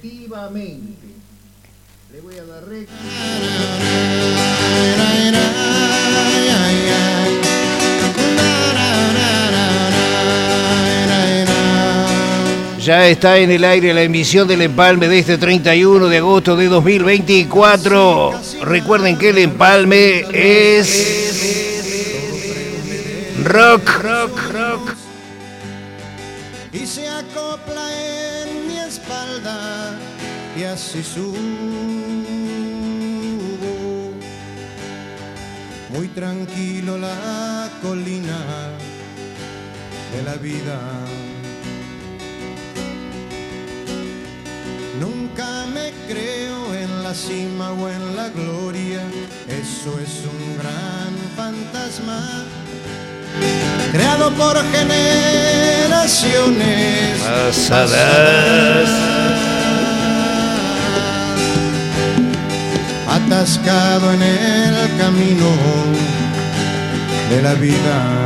efectivamente. Le voy a dar recto. Ya está en el aire la emisión del Empalme de este 31 de agosto de 2024. Recuerden que el Empalme es rock. Y se acopla en mi espalda y así subo muy tranquilo la colina de la vida. Nunca me creo en la cima o en la gloria, eso es un gran fantasma creado por generaciones pasadas, atascado en el camino de la vida.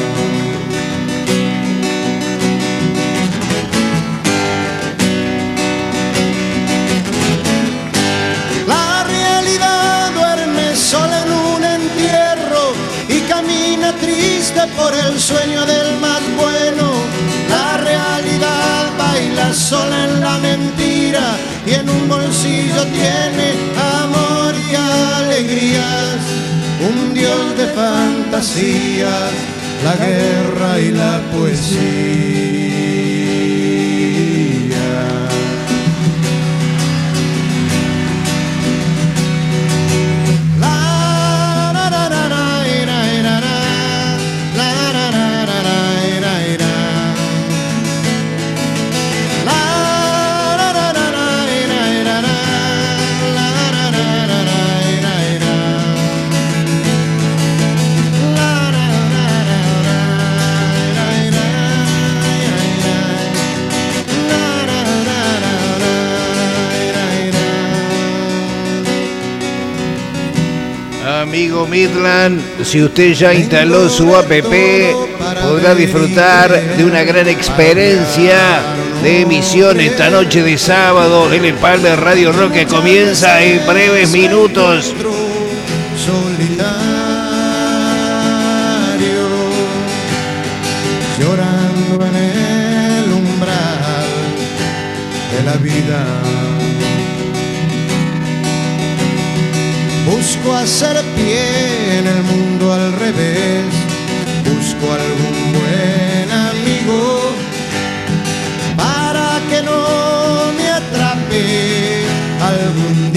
La realidad duerme sola en un entierro y camina triste por el sueño del más bueno. La realidad baila sola en la mentira y en un bolsillo tiene amor y alegrías. Un dios de fantasías, la guerra y la poesía. Amigo Midland, si usted ya instaló su app, podrá disfrutar de una gran experiencia de emisión esta noche de sábado. El Empalme Radio Rock que comienza en breves minutos. Solitario, llorando en el umbral de la vida. Busco hacer pie en el mundo al revés, busco algún buen amigo para que no me atrape algún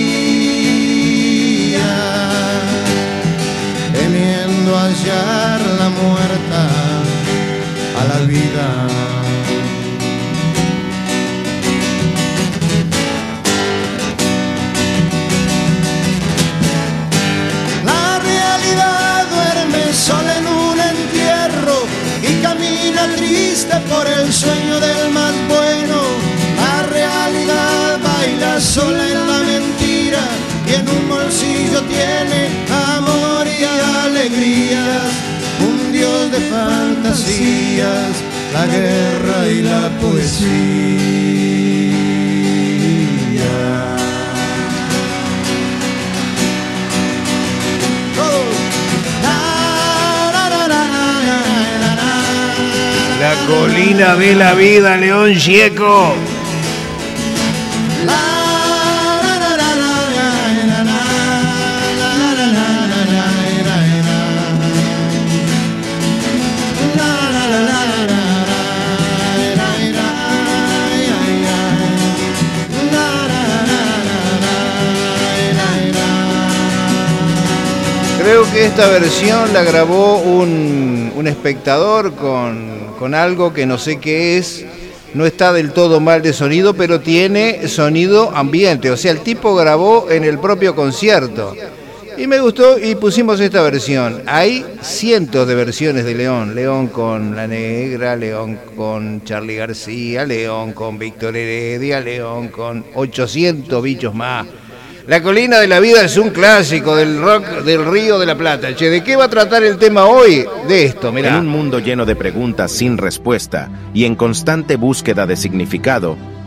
día, temiendo hallar la muerta a la vida. Sola en un entierro y camina triste por el sueño del más bueno. La realidad baila sola en la mentira y en un bolsillo tiene amor y alegrías. Un dios de fantasías, la guerra y la poesía. La colina de la vida, León Gieco. Creo que esta versión la grabó un espectador con algo que no sé qué es. No está del todo mal de sonido, pero tiene sonido ambiente. O sea, el tipo grabó en el propio concierto. Y me gustó y pusimos esta versión. Hay cientos de versiones de León. León con La Negra, León con Charly García, León con Víctor Heredia, León con 800 bichos más. La colina de la vida es un clásico del rock del Río de la Plata. Che, ¿de qué va a tratar el tema hoy? De esto, mirá. En un mundo lleno de preguntas sin respuesta y en constante búsqueda de significado,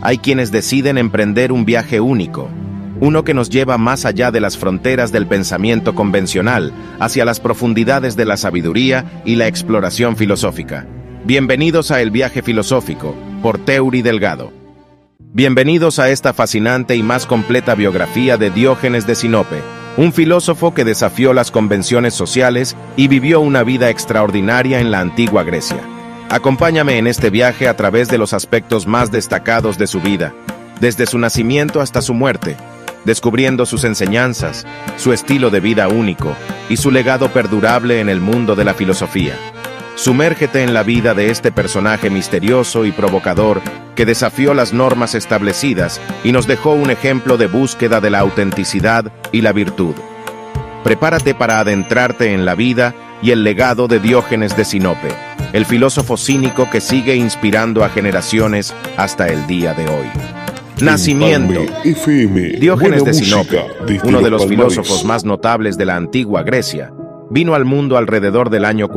hay quienes deciden emprender un viaje único, uno que nos lleva más allá de las fronteras del pensamiento convencional, hacia las profundidades de la sabiduría y la exploración filosófica. Bienvenidos a El Viaje Filosófico, por Teuri Delgado. Bienvenidos a esta fascinante y más completa biografía de Diógenes de Sinope, un filósofo que desafió las convenciones sociales y vivió una vida extraordinaria en la antigua Grecia. Acompáñame en este viaje a través de los aspectos más destacados de su vida, desde su nacimiento hasta su muerte, descubriendo sus enseñanzas, su estilo de vida único y su legado perdurable en el mundo de la filosofía. Sumérgete en la vida de este personaje misterioso y provocador que desafió las normas establecidas y nos dejó un ejemplo de búsqueda de la autenticidad y la virtud. Prepárate para adentrarte en la vida y el legado de Diógenes de Sinope, el filósofo cínico que sigue inspirando a generaciones hasta el día de hoy. Nacimiento. Diógenes de Sinope, uno de los filósofos más notables de la antigua Grecia, vino al mundo alrededor del año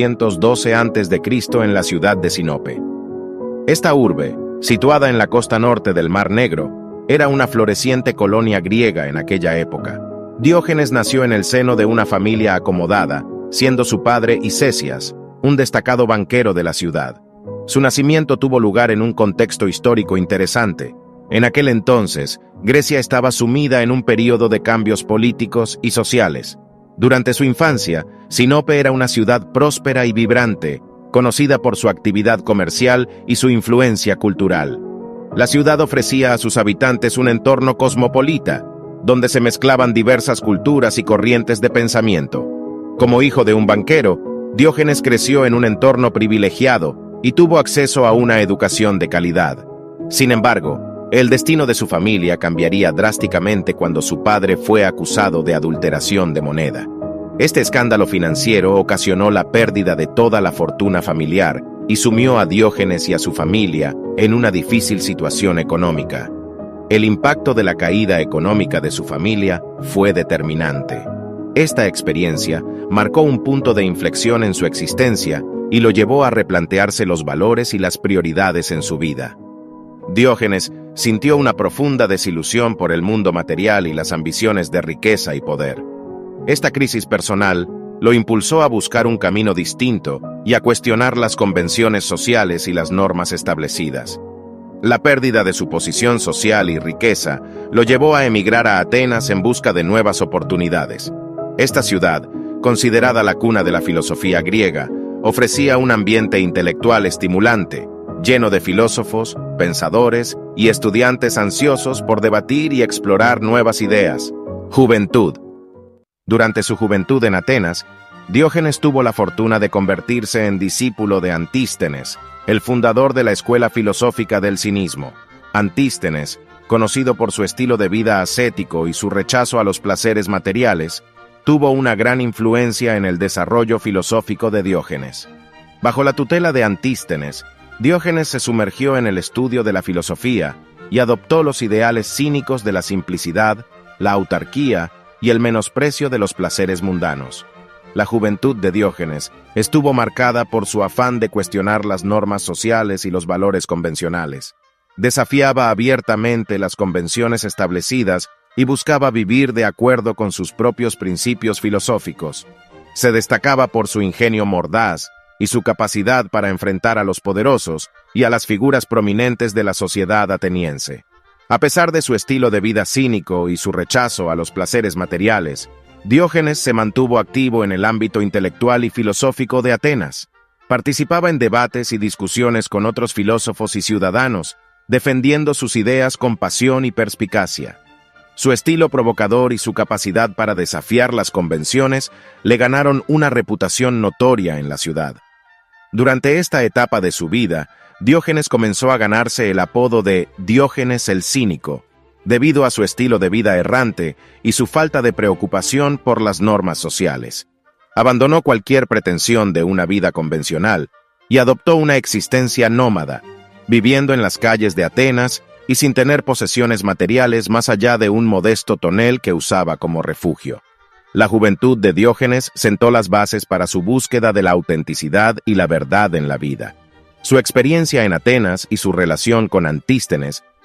412 a.C. en la ciudad de Sinope. Esta urbe, situada en la costa norte del Mar Negro, era una floreciente colonia griega en aquella época. Diógenes nació en el seno de una familia acomodada, siendo su padre Isesias, un destacado banquero de la ciudad. Su nacimiento tuvo lugar en un contexto histórico interesante. En aquel entonces, Grecia estaba sumida en un período de cambios políticos y sociales. Durante su infancia, Sinope era una ciudad próspera y vibrante, conocida por su actividad comercial y su influencia cultural. La ciudad ofrecía a sus habitantes un entorno cosmopolita, donde se mezclaban diversas culturas y corrientes de pensamiento. Como hijo de un banquero, Diógenes creció en un entorno privilegiado y tuvo acceso a una educación de calidad. Sin embargo, el destino de su familia cambiaría drásticamente cuando su padre fue acusado de adulteración de moneda. Este escándalo financiero ocasionó la pérdida de toda la fortuna familiar y sumió a Diógenes y a su familia en una difícil situación económica. El impacto de la caída económica de su familia fue determinante. Esta experiencia marcó un punto de inflexión en su existencia y lo llevó a replantearse los valores y las prioridades en su vida. Diógenes sintió una profunda desilusión por el mundo material y las ambiciones de riqueza y poder. Esta crisis personal lo impulsó a buscar un camino distinto y a cuestionar las convenciones sociales y las normas establecidas. La pérdida de su posición social y riqueza lo llevó a emigrar a Atenas en busca de nuevas oportunidades. Esta ciudad, considerada la cuna de la filosofía griega, ofrecía un ambiente intelectual estimulante, lleno de filósofos, pensadores y estudiantes ansiosos por debatir y explorar nuevas ideas. Juventud. Durante su juventud en Atenas, Diógenes tuvo la fortuna de convertirse en discípulo de Antístenes, el fundador de la escuela filosófica del cinismo. Antístenes, conocido por su estilo de vida ascético y su rechazo a los placeres materiales, tuvo una gran influencia en el desarrollo filosófico de Diógenes. Bajo la tutela de Antístenes, Diógenes se sumergió en el estudio de la filosofía y adoptó los ideales cínicos de la simplicidad, la autarquía y el menosprecio de los placeres mundanos. La juventud de Diógenes estuvo marcada por su afán de cuestionar las normas sociales y los valores convencionales. Desafiaba abiertamente las convenciones establecidas y buscaba vivir de acuerdo con sus propios principios filosóficos. Se destacaba por su ingenio mordaz y su capacidad para enfrentar a los poderosos y a las figuras prominentes de la sociedad ateniense. A pesar de su estilo de vida cínico y su rechazo a los placeres materiales, Diógenes se mantuvo activo en el ámbito intelectual y filosófico de Atenas. Participaba en debates y discusiones con otros filósofos y ciudadanos, defendiendo sus ideas con pasión y perspicacia. Su estilo provocador y su capacidad para desafiar las convenciones le ganaron una reputación notoria en la ciudad. Durante esta etapa de su vida, Diógenes comenzó a ganarse el apodo de Diógenes el Cínico, debido a su estilo de vida errante y su falta de preocupación por las normas sociales. Abandonó cualquier pretensión de una vida convencional y adoptó una existencia nómada, viviendo en las calles de Atenas y sin tener posesiones materiales más allá de un modesto tonel que usaba como refugio. La juventud de Diógenes sentó las bases para su búsqueda de la autenticidad y la verdad en la vida. Su experiencia en Atenas y su relación con Antístenes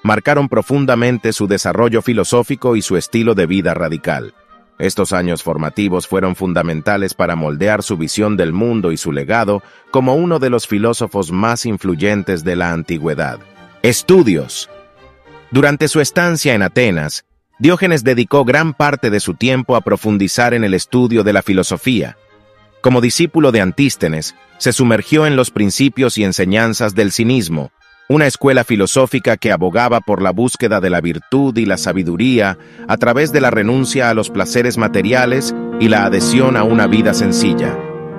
marcaron profundamente su desarrollo filosófico y su estilo de vida radical. Estos años formativos fueron fundamentales para moldear su visión del mundo y su legado como uno de los filósofos más influyentes de la antigüedad. Estudios. Durante su estancia en Atenas, Diógenes dedicó gran parte de su tiempo a profundizar en el estudio de la filosofía. Como discípulo de Antístenes, se sumergió en los principios y enseñanzas del cinismo, una escuela filosófica que abogaba por la búsqueda de la virtud y la sabiduría a través de la renuncia a los placeres materiales y la adhesión a una vida sencilla.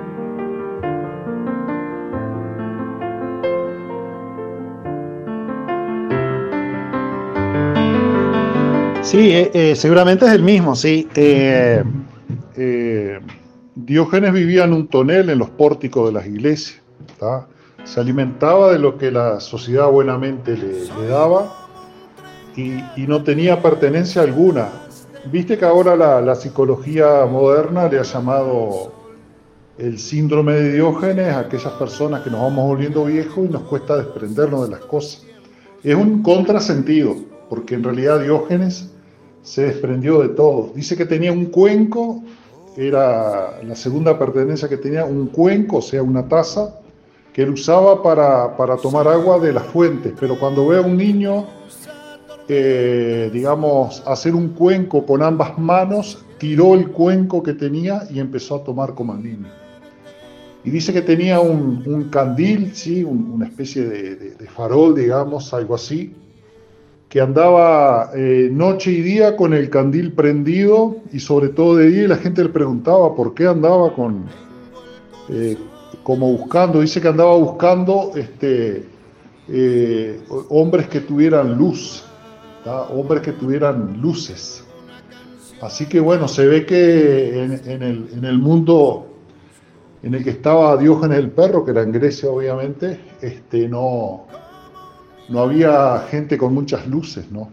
Sí, seguramente es el mismo, sí. Diógenes vivía en un tonel en los pórticos de las iglesias, ¿tá? Se alimentaba de lo que la sociedad buenamente le daba y no tenía pertenencia alguna. Viste que ahora la psicología moderna le ha llamado el síndrome de Diógenes a aquellas personas que nos vamos volviendo viejos y nos cuesta desprendernos de las cosas. Es un contrasentido, porque en realidad Diógenes se desprendió de todo. Dice que tenía un cuenco, era la segunda pertenencia que tenía, un cuenco, o sea, una taza, que él usaba para tomar agua de las fuentes, pero cuando ve a un niño, digamos, hacer un cuenco con ambas manos, tiró el cuenco que tenía y empezó a tomar como el niño. Y dice que tenía un candil, ¿sí? Una especie de farol, digamos, algo así, que andaba noche y día con el candil prendido, y sobre todo de día, y la gente le preguntaba por qué andaba como buscando. Dice que andaba buscando hombres que tuvieran luz, ¿tá? Hombres que tuvieran luces. Así que bueno, se ve que en el mundo en el que estaba Diógenes el perro, que era en Grecia obviamente, no había gente con muchas luces, ¿no?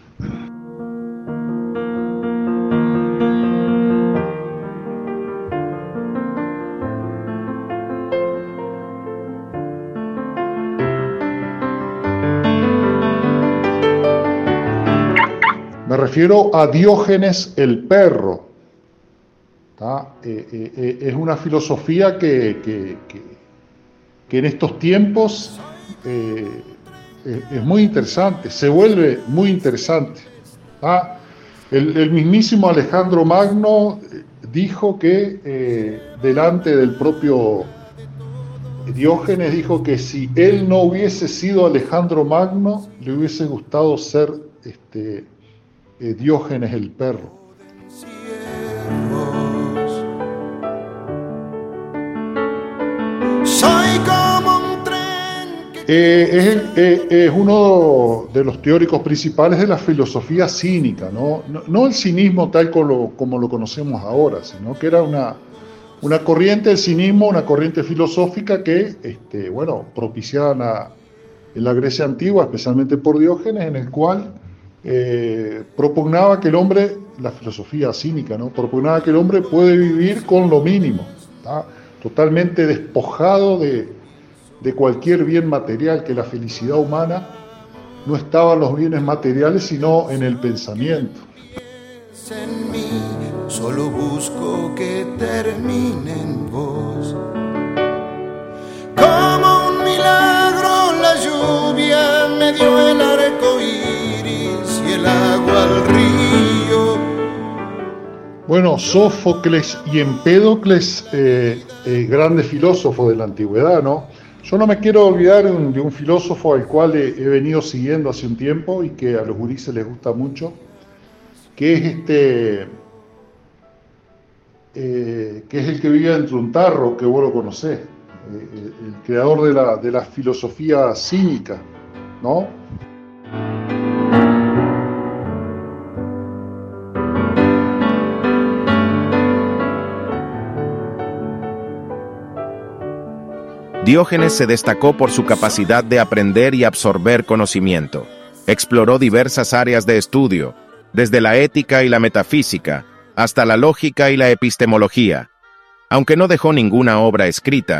Me refiero a Diógenes el perro. Es una filosofía que en estos tiempos es muy interesante, se vuelve muy interesante. El mismísimo Alejandro Magno dijo que delante del propio Diógenes, dijo que si él no hubiese sido Alejandro Magno, le hubiese gustado ser Diógenes el perro. Es uno de los teóricos principales de la filosofía cínica, no el cinismo tal como lo conocemos ahora, sino que era una corriente del cinismo, una corriente filosófica que propiciada en la Grecia antigua, especialmente por Diógenes, en el cual propugnaba que el hombre, la filosofía cínica, propugnaba que el hombre puede vivir con lo mínimo, totalmente despojado de cualquier bien material, que la felicidad humana no estaba en los bienes materiales, sino en el pensamiento. En mí, solo busco que termine en vos. Como un milagro la lluvia me dio el arco iris y el agua al río. Bueno, Sófocles y Empédocles, grandes filósofos de la antigüedad, ¿no? Yo no me quiero olvidar de un filósofo al cual he venido siguiendo hace un tiempo y que a los gurises les gusta mucho, que es el que vive dentro de un tarro, que vos lo conocés, el creador de la filosofía cínica, ¿no? Diógenes se destacó por su capacidad de aprender y absorber conocimiento. Exploró diversas áreas de estudio, desde la ética y la metafísica, hasta la lógica y la epistemología. Aunque no dejó ninguna obra escrita,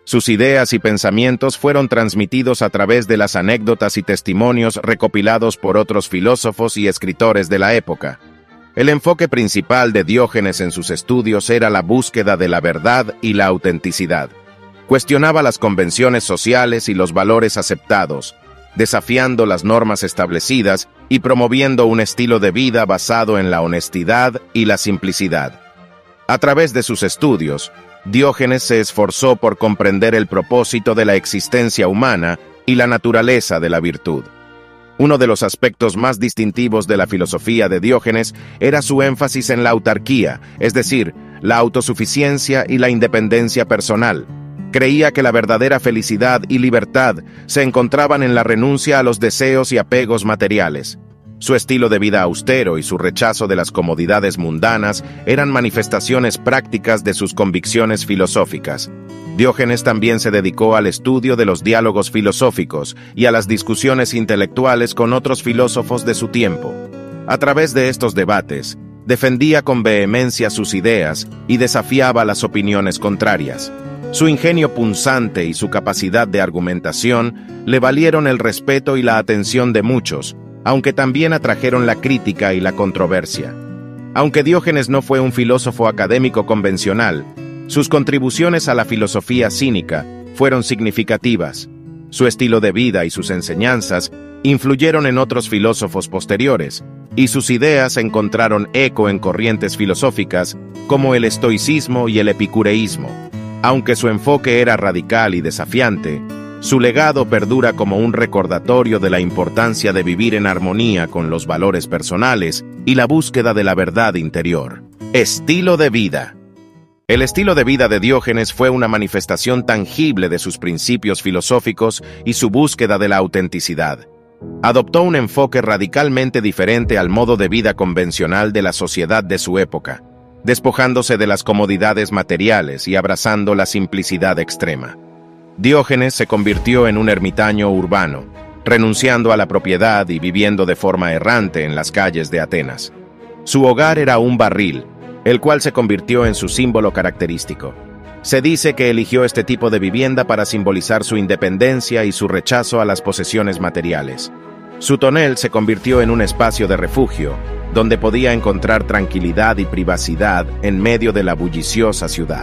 Sus ideas y pensamientos fueron transmitidos a través de las anécdotas y testimonios recopilados por otros filósofos y escritores de la época. El enfoque principal de Diógenes en sus estudios era la búsqueda de la verdad y la autenticidad. Cuestionaba las convenciones sociales y los valores aceptados, desafiando las normas establecidas y promoviendo un estilo de vida basado en la honestidad y la simplicidad. A través de sus estudios, Diógenes se esforzó por comprender el propósito de la existencia humana y la naturaleza de la virtud. Uno de los aspectos más distintivos de la filosofía de Diógenes era su énfasis en la autarquía, es decir, la autosuficiencia y la independencia personal. Creía que la verdadera felicidad y libertad se encontraban en la renuncia a los deseos y apegos materiales. Su estilo de vida austero y su rechazo de las comodidades mundanas eran manifestaciones prácticas de sus convicciones filosóficas. Diógenes también se dedicó al estudio de los diálogos filosóficos y a las discusiones intelectuales con otros filósofos de su tiempo. A través de estos debates, defendía con vehemencia sus ideas y desafiaba las opiniones contrarias. Su ingenio punzante y su capacidad de argumentación le valieron el respeto y la atención de muchos, aunque también atrajeron la crítica y la controversia. Aunque Diógenes no fue un filósofo académico convencional, sus contribuciones a la filosofía cínica fueron significativas. Su estilo de vida y sus enseñanzas influyeron en otros filósofos posteriores, y sus ideas encontraron eco en corrientes filosóficas como el estoicismo y el epicureísmo. Aunque su enfoque era radical y desafiante, su legado perdura como un recordatorio de la importancia de vivir en armonía con los valores personales y la búsqueda de la verdad interior. Estilo de vida. El estilo de vida de Diógenes fue una manifestación tangible de sus principios filosóficos y su búsqueda de la autenticidad. Adoptó un enfoque radicalmente diferente al modo de vida convencional de la sociedad de su época, despojándose de las comodidades materiales y abrazando la simplicidad extrema. Diógenes se convirtió en un ermitaño urbano, renunciando a la propiedad y viviendo de forma errante en las calles de Atenas. Su hogar era un barril, el cual se convirtió en su símbolo característico. Se dice que eligió este tipo de vivienda para simbolizar su independencia y su rechazo a las posesiones materiales. Su tonel se convirtió en un espacio de refugio, donde podía encontrar tranquilidad y privacidad en medio de la bulliciosa ciudad.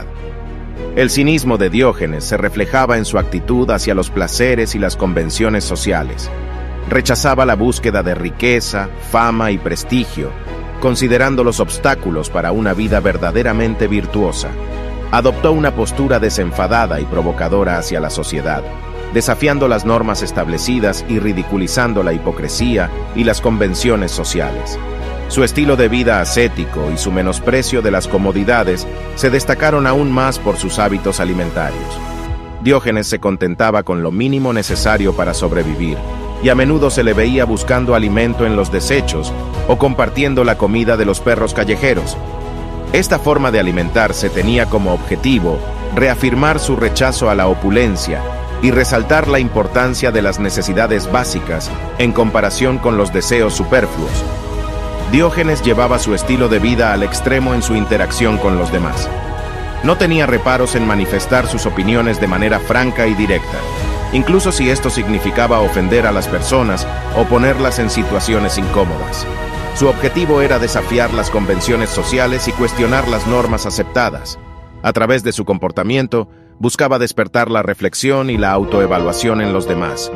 El cinismo de Diógenes se reflejaba en su actitud hacia los placeres y las convenciones sociales. Rechazaba la búsqueda de riqueza, fama y prestigio, considerando los obstáculos para una vida verdaderamente virtuosa. Adoptó una postura desenfadada y provocadora hacia la sociedad, desafiando las normas establecidas y ridiculizando la hipocresía y las convenciones sociales. Su estilo de vida ascético y su menosprecio de las comodidades se destacaron aún más por sus hábitos alimentarios. Diógenes se contentaba con lo mínimo necesario para sobrevivir, y a menudo se le veía buscando alimento en los desechos o compartiendo la comida de los perros callejeros. Esta forma de alimentarse tenía como objetivo reafirmar su rechazo a la opulencia y resaltar la importancia de las necesidades básicas en comparación con los deseos superfluos. Diógenes llevaba su estilo de vida al extremo en su interacción con los demás. No tenía reparos en manifestar sus opiniones de manera franca y directa, incluso si esto significaba ofender a las personas o ponerlas en situaciones incómodas. Su objetivo era desafiar las convenciones sociales y cuestionar las normas aceptadas. A través de su comportamiento, buscaba despertar la reflexión y la autoevaluación en los demás.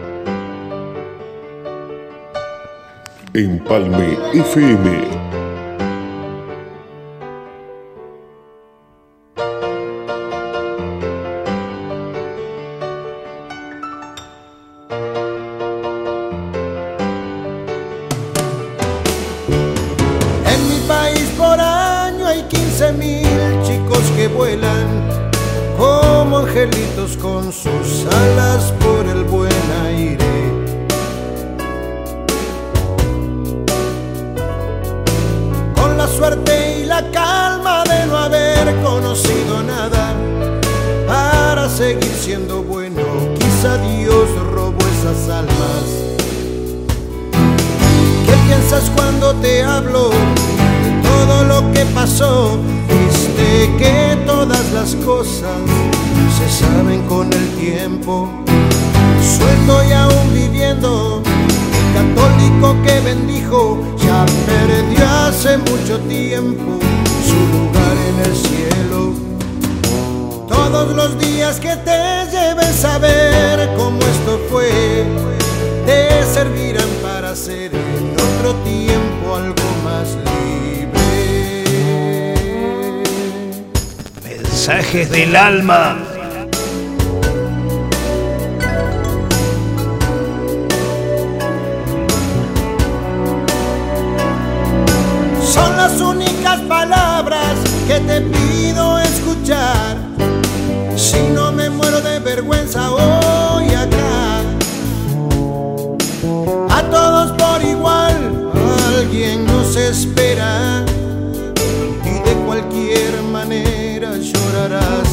Empalme FM. En mi país por año hay 15.000 chicos que vuelan como angelitos con sus alas por el buen aire. La suerte y la calma de no haber conocido nada para seguir siendo bueno. Quizá Dios robó esas almas. ¿Qué piensas cuando te hablo de todo lo que pasó? Viste que todas las cosas se saben con el tiempo. Suelto y aún viviendo, el católico que bendijo ya perdió hace mucho tiempo su lugar en el cielo. Todos los días que te lleves a ver cómo esto fue, te servirán para ser en otro tiempo algo más libre. Mensajes del alma. Son las únicas palabras que te pido escuchar. Si no me muero de vergüenza hoy acá. A todos por igual, alguien nos espera y de cualquier manera llorarás.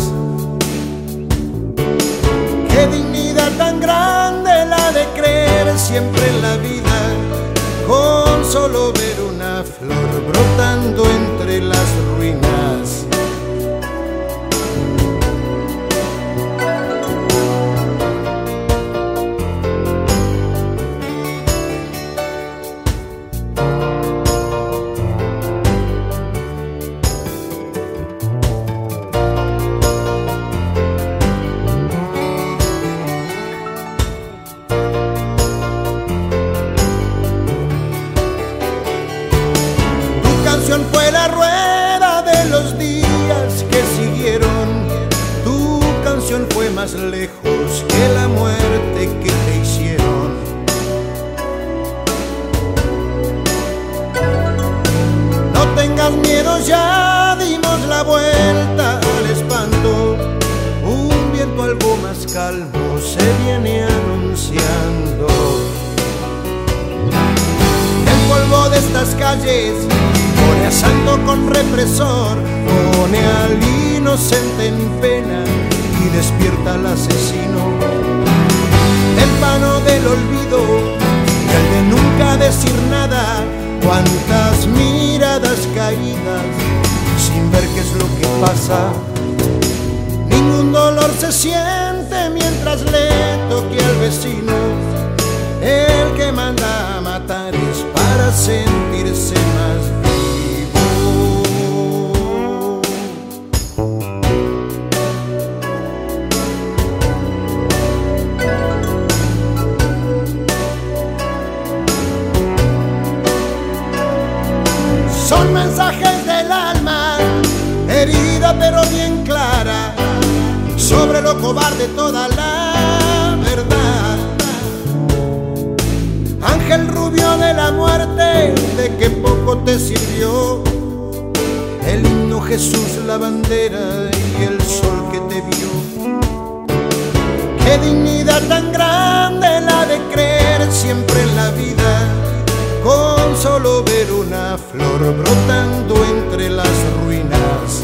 Qué dignidad tan grande la de creer siempre en la vida, con solo ver una flor brotando entre las ruinas. Fue la rueda de los días que siguieron. Tu canción fue más lejos que la muerte que te hicieron. No tengas miedo, ya dimos la vuelta al espanto. Un viento algo más calmo se viene anunciando. El polvo de estas calles pone a santo con represor, pone al inocente en pena y despierta al asesino. El vano del olvido y el de nunca decir nada. Cuántas miradas caídas sin ver qué es lo que pasa. Ningún dolor se siente mientras le toque al vecino. El que manda a matar es para sentirse más vivo. Son mensajes del alma, herida pero bien clara, sobre lo cobarde toda la verdad. Ángel rubio de la muerte, de que poco te sirvió el himno Jesús, la bandera y el sol que te vio. Qué dignidad tan grande la de creer siempre en la vida, con solo ver una flor brotando entre las ruinas.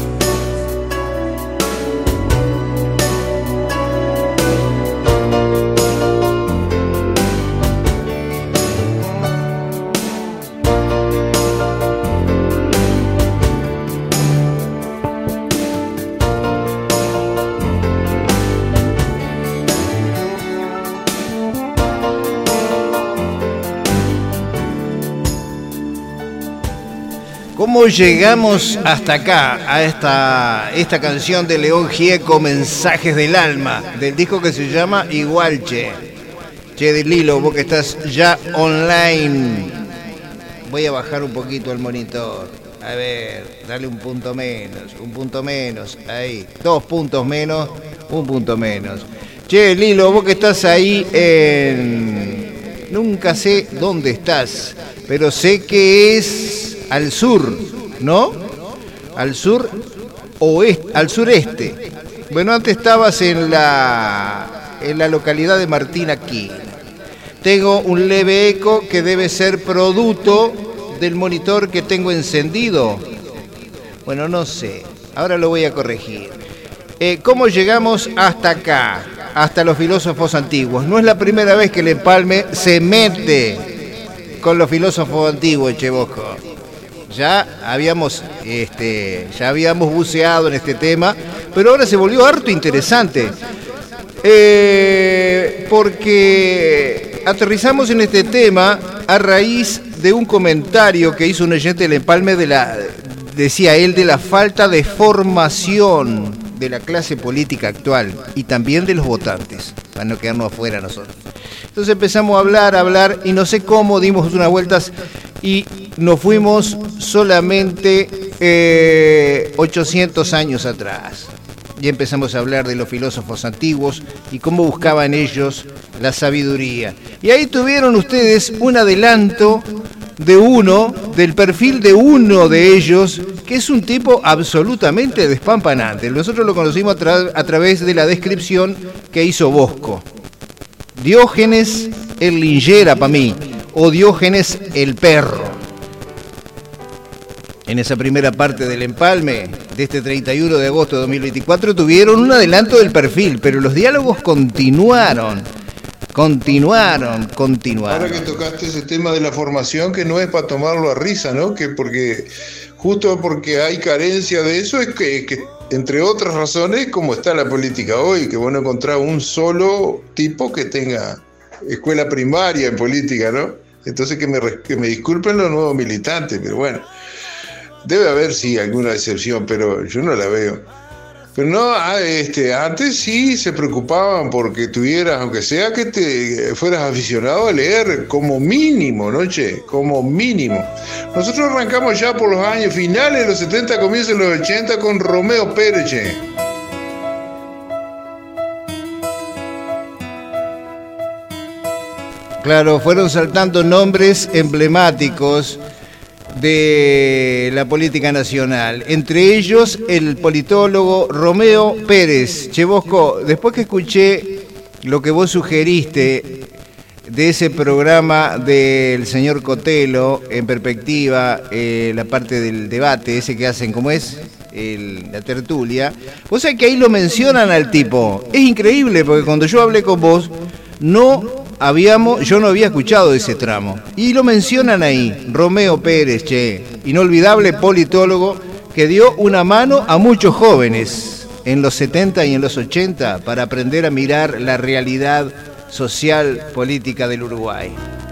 ¿Cómo llegamos hasta acá, a esta canción de León Gieco, Mensajes del Alma, del disco que se llama Igual Che? Che de Lilo, vos que estás ya online. Voy a bajar un poquito el monitor. A ver, dale un punto menos, ahí. 2 puntos menos, 1 punto menos. Che, Lilo, vos que estás ahí en... Nunca sé dónde estás, pero sé que es al sur, ¿no? Al sur oeste, al sureste. Bueno, antes estabas en la localidad de Martín aquí. Tengo un leve eco que debe ser producto del monitor que tengo encendido. Bueno, no sé. Ahora lo voy a corregir. ¿Cómo llegamos hasta acá? Hasta los filósofos antiguos. No es la primera vez que el Empalme se mete con los filósofos antiguos, Chebosco. Ya habíamos buceado en este tema, pero ahora se volvió harto interesante. Porque aterrizamos en este tema a raíz de un comentario que hizo un oyente del Empalme decía él, de la falta de formación de la clase política actual y también de los votantes, para no quedarnos afuera nosotros. Entonces empezamos a hablar y no sé cómo dimos unas vueltas y nos fuimos solamente 800 años atrás. Y empezamos a hablar de los filósofos antiguos y cómo buscaban ellos la sabiduría. Y ahí tuvieron ustedes un adelanto del perfil de uno de ellos, que es un tipo absolutamente despampanante. Nosotros lo conocimos a través de la descripción que hizo Bosco. Diógenes el lingera para mí, o Diógenes el perro. En esa primera parte del Empalme de este 31 de agosto de 2024 tuvieron un adelanto del perfil, pero los diálogos continuaron. Ahora que tocaste ese tema de la formación, que no es para tomarlo a risa, ¿no? Justo porque hay carencia de eso, es que entre otras razones, como está la política hoy, que bueno encontrar un solo tipo que tenga escuela primaria en política, ¿no? Entonces que me disculpen los nuevos militantes, pero bueno, debe haber sí alguna excepción, pero yo no la veo. Pero no, antes sí se preocupaban porque tuvieras, aunque sea que te fueras aficionado a leer, como mínimo, ¿no, che? Como mínimo. Nosotros arrancamos ya por los años finales de los 70, comienzos de los 80 con Romeo Pérez, che. Claro, fueron saltando nombres emblemáticos de la política nacional, entre ellos el politólogo Romeo Pérez. Che, Bosco, después que escuché lo que vos sugeriste de ese programa del señor Cotelo, en perspectiva, la parte del debate, ese que hacen, ¿cómo es? La tertulia, vos sabés que ahí lo mencionan al tipo. Es increíble, porque cuando yo hablé con vos, yo no había escuchado ese tramo. Y lo mencionan ahí, Romeo Pérez, che, inolvidable politólogo que dio una mano a muchos jóvenes en los 70 y en los 80 para aprender a mirar la realidad social, política del Uruguay.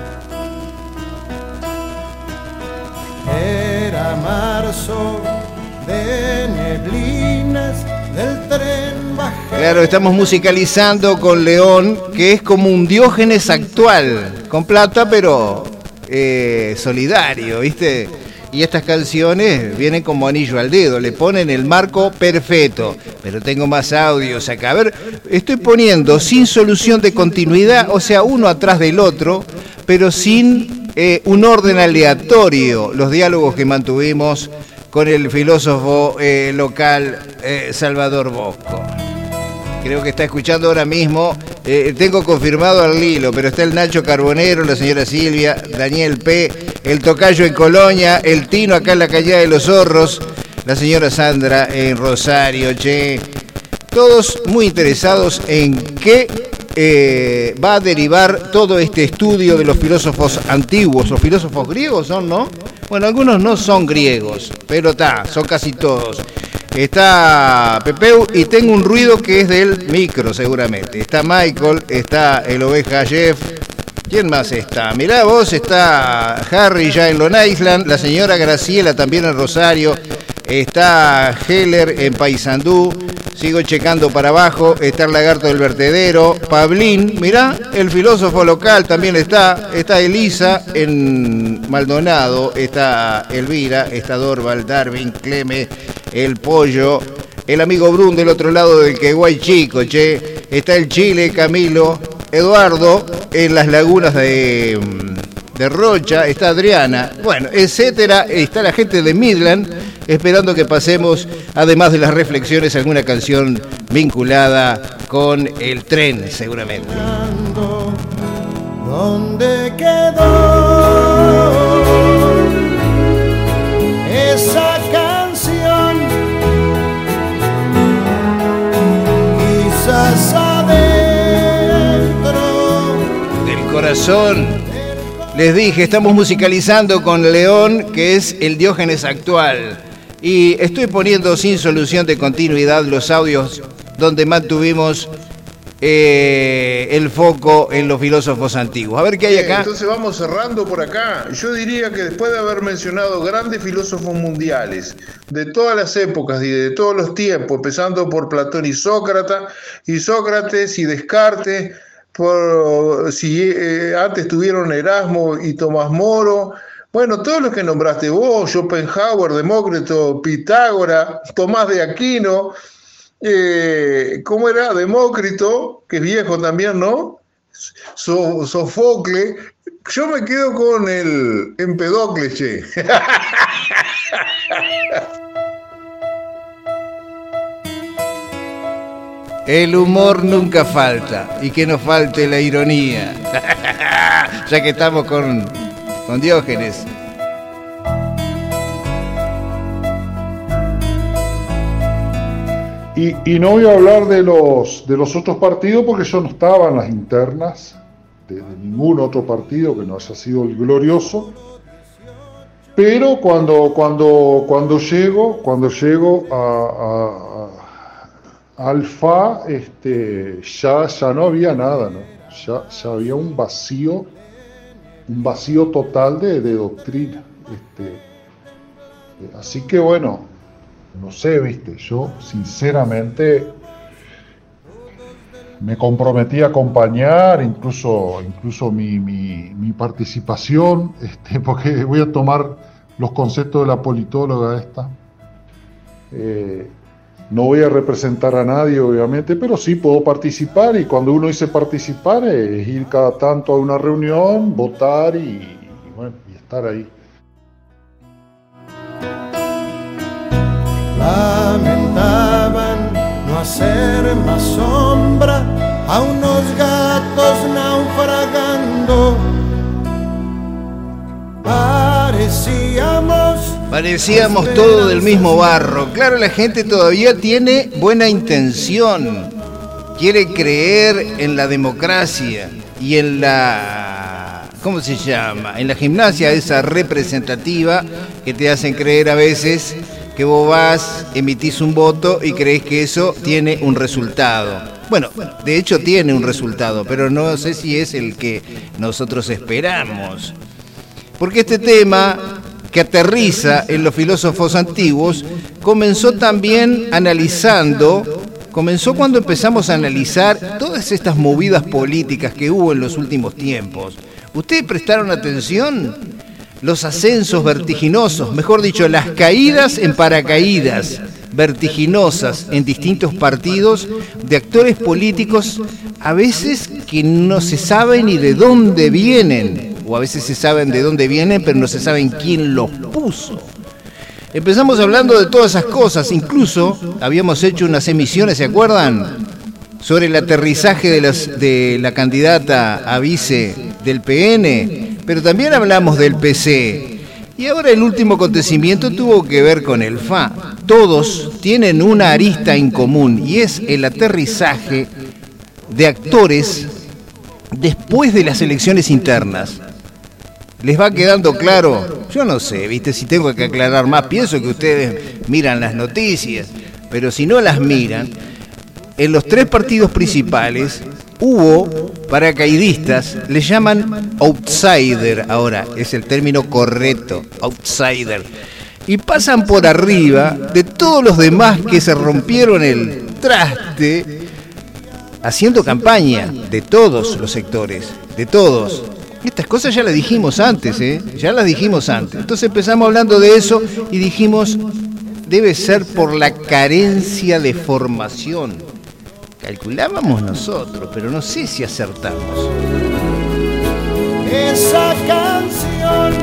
Era marzo de neblinas del tren. Claro, estamos musicalizando con León, que es como un Diógenes actual, con plata pero solidario, ¿viste? Y estas canciones vienen como anillo al dedo, le ponen el marco perfecto. Pero tengo más audios acá. A ver, estoy poniendo sin solución de continuidad, o sea, uno atrás del otro, pero sin un orden aleatorio, los diálogos que mantuvimos con el filósofo local Salvador Bosco. Creo que está escuchando ahora mismo. Tengo confirmado al Lilo, pero está el Nacho Carbonero, la señora Silvia, Daniel P., el Tocayo en Colonia, el Tino acá en la Calle de los Zorros, la señora Sandra en Rosario, che. Todos muy interesados en qué va a derivar todo este estudio de los filósofos antiguos. Los filósofos griegos son, ¿no? Bueno, algunos no son griegos, pero son casi todos. Está Pepeu y tengo un ruido que es del micro seguramente. Está Michael, está el Oveja Jeff. ¿Quién más está? Mirá vos, está Harry ya en Long Island, la señora Graciela también en Rosario, está Heller en Paysandú, sigo checando para abajo, está el Lagarto del Vertedero, Pablín, mirá, el filósofo local también está Elisa en Maldonado, está Elvira, está Dorval, Darwin, Cleme, el Pollo, el amigo Brun del otro lado del Queguay Chico, che, está el Chile, Camilo, Eduardo, en las lagunas de Rocha, está Adriana, bueno, etcétera, está la gente de Midland, esperando que pasemos, además de las reflexiones, alguna canción vinculada con el tren, seguramente. ¿Dónde quedó esa canción? Quizás adentro del corazón. Les dije, estamos musicalizando con León, que es el Diógenes actual. Y estoy poniendo sin solución de continuidad los audios donde mantuvimos el foco en los filósofos antiguos. A ver qué hay acá. Entonces vamos cerrando por acá. Yo diría que después de haber mencionado grandes filósofos mundiales de todas las épocas y de todos los tiempos, empezando por Platón y Sócrates y Descartes, antes tuvieron Erasmo y Tomás Moro, bueno, todos los que nombraste vos, Schopenhauer, Demócrito, Pitágoras, Tomás de Aquino, ¿cómo era? Demócrito, que es viejo también, ¿no? Sofocles. Yo me quedo con el Empedocles, che. El humor nunca falta, y que no falte la ironía. Ya que estamos con Diógenes. Y no voy a hablar de los otros partidos porque yo no estaba en las internas de ningún otro partido que no haya sido el glorioso. Pero cuando llego al FA, ya no había nada, ¿no? Ya había un vacío total de doctrina. Así que bueno, no sé, viste, yo sinceramente me comprometí a acompañar, incluso mi participación, porque voy a tomar los conceptos de la politóloga esta. No voy a representar a nadie, obviamente, pero sí puedo participar, y cuando uno dice participar es ir cada tanto a una reunión, votar y estar ahí. Lamentaban no hacer más sombra a unos gatos naufragando. Parecíamos todo del mismo barro. Claro, la gente todavía tiene buena intención. Quiere creer en la democracia y en la... ¿cómo se llama? En la gimnasia esa representativa que te hacen creer a veces que vos vas, emitís un voto y creés que eso tiene un resultado. Bueno, de hecho tiene un resultado, pero no sé si es el que nosotros esperamos. Porque este tema, que aterriza en los filósofos antiguos, comenzó cuando empezamos a analizar todas estas movidas políticas que hubo en los últimos tiempos. ¿Ustedes prestaron atención? Los ascensos vertiginosos, mejor dicho, las caídas en paracaídas vertiginosas en distintos partidos de actores políticos, a veces que no se sabe ni de dónde vienen, o a veces se saben de dónde vienen, pero no se saben quién los puso. Empezamos hablando de todas esas cosas, incluso habíamos hecho unas emisiones, ¿se acuerdan?, sobre el aterrizaje de la candidata a vice del PN, pero también hablamos del PC. Y ahora el último acontecimiento tuvo que ver con el FA. Todos tienen una arista en común, y es el aterrizaje de actores después de las elecciones internas. ¿Les va quedando claro? Yo no sé, viste, si tengo que aclarar más. Pienso que ustedes miran las noticias, pero si no las miran, en los tres partidos principales hubo paracaidistas, le llaman outsider ahora, es el término correcto, outsider, y pasan por arriba de todos los demás que se rompieron el traste haciendo campaña, de todos los sectores, de todos. Estas cosas ya las dijimos antes, ya las dijimos antes. Entonces empezamos hablando de eso y dijimos, debe ser por la carencia de formación. Calculábamos nosotros, pero no sé si acertamos. Esa canción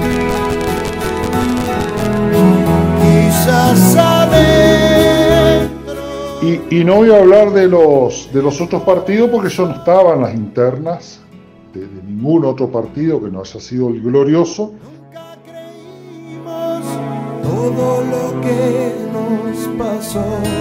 quizás adentro. Y no voy a hablar de los otros partidos porque yo no estaba en las internas de ningún otro partido que no haya sido el glorioso. Nunca creímos todo lo que nos pasó.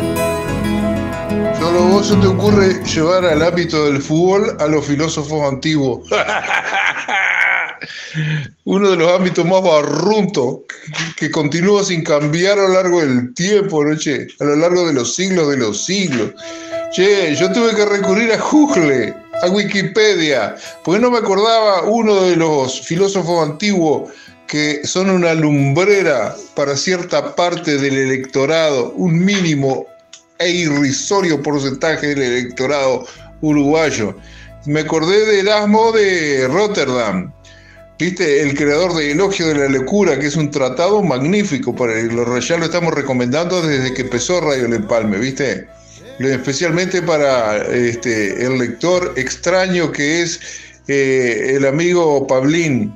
Solo vos se te ocurre llevar al ámbito del fútbol a los filósofos antiguos. Uno de los ámbitos más barruntos que continúa sin cambiar a lo largo del tiempo, ¿no, che? A lo largo de los siglos de los siglos. Che, yo tuve que recurrir a Google, a Wikipedia, porque no me acordaba uno de los filósofos antiguos que son una lumbrera para cierta parte del electorado, un mínimo e irrisorio porcentaje del electorado uruguayo. Me acordé de Erasmo de Rotterdam, ¿viste? El creador de Elogio de la Locura, que es un tratado magnífico, ya lo estamos recomendando desde que empezó Radio El Empalme, ¿viste? Especialmente para el lector extraño que es el amigo Pablín,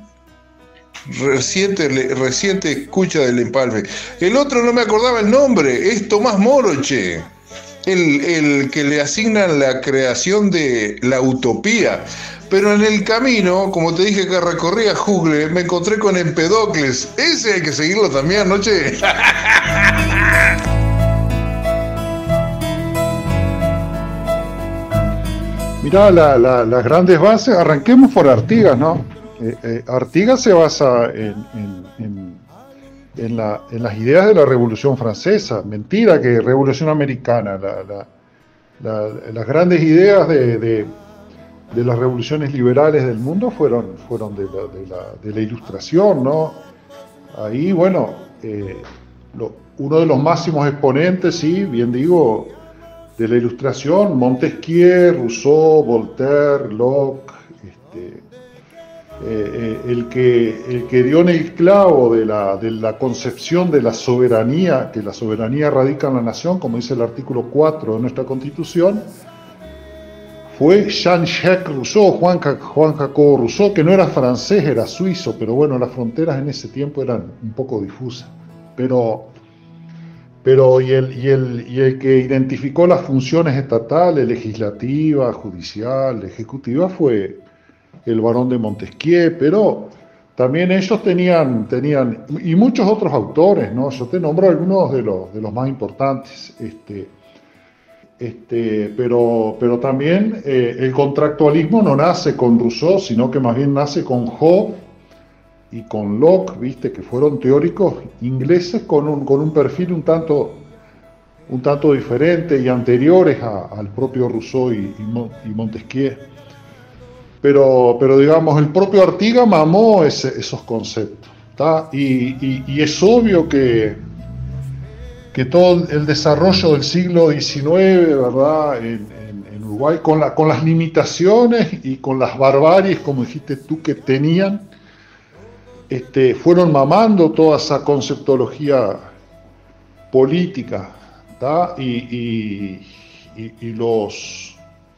reciente escucha del Empalme. El otro no me acordaba el nombre, es Tomás Moroche, el que le asignan la creación de la utopía. Pero en el camino, como te dije que recorría Google, me encontré con Empedocles. Ese hay que seguirlo también, ¿no, che? Mirá, las grandes bases, arranquemos por Artigas, ¿no? Artigas se basa en las ideas de la Revolución Francesa. Mentira que Revolución Americana. Las grandes ideas de las revoluciones liberales del mundo fueron de la Ilustración, ¿no? Ahí, bueno, uno de los máximos exponentes, sí, bien digo, de la Ilustración, Montesquieu, Rousseau, Voltaire, Locke, el que dio en el clavo de la concepción de la soberanía, que la soberanía radica en la nación, como dice el artículo 4 de nuestra Constitución, fue Jean-Jacques Rousseau, Juan Jacobo Rousseau, que no era francés, era suizo, pero bueno, las fronteras en ese tiempo eran un poco difusas. Y el que identificó las funciones estatales, legislativa, judicial, ejecutiva, fue el barón de Montesquieu, pero también ellos tenían y muchos otros autores, ¿no? Yo te nombro algunos de los más importantes, pero también el contractualismo no nace con Rousseau, sino que más bien nace con Hobbes y con Locke, ¿viste? Que fueron teóricos ingleses con un perfil un tanto diferente y anteriores al propio Rousseau y Montesquieu. Pero digamos, el propio Artigas mamó esos conceptos, ¿tá? Y es obvio que todo el desarrollo del siglo XIX, ¿verdad?, en Uruguay, con las limitaciones y con las barbaries, como dijiste tú, que tenían, fueron mamando toda esa conceptología política, ¿tá? Y los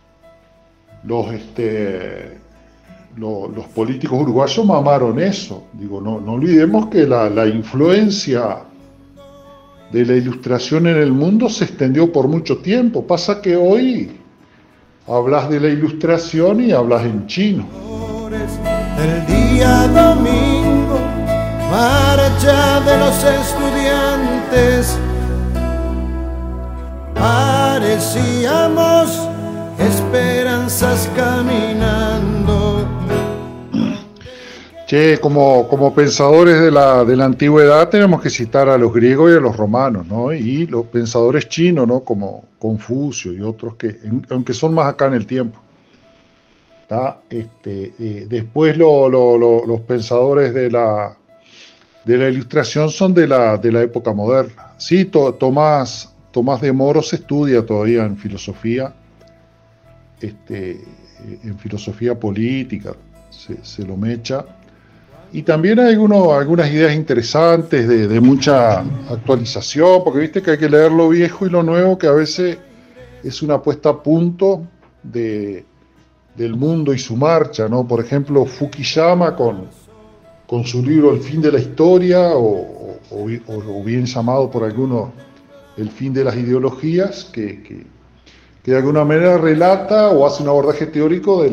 políticos uruguayos mamaron eso. Digo, no olvidemos que la influencia de la Ilustración en el mundo se extendió por mucho tiempo. Pasa que hoy hablas de la Ilustración y hablas en chino. El día domingo, marcha de los estudiantes, parecíamos esperanzas caminando. Che, como pensadores de la antigüedad tenemos que citar a los griegos y a los romanos, ¿no? Y los pensadores chinos, ¿no? Como Confucio y otros aunque son más acá en el tiempo. Después los pensadores de la Ilustración son de la época moderna. Sí, Tomás de Moro se estudia todavía en filosofía, política, se lo mecha. Y también hay algunas ideas interesantes de mucha actualización, porque viste que hay que leer lo viejo y lo nuevo, que a veces es una puesta a punto del mundo y su marcha, ¿no? Por ejemplo, Fukuyama con su libro El fin de la historia, o bien llamado por algunos El fin de las ideologías, que de alguna manera relata o hace un abordaje teórico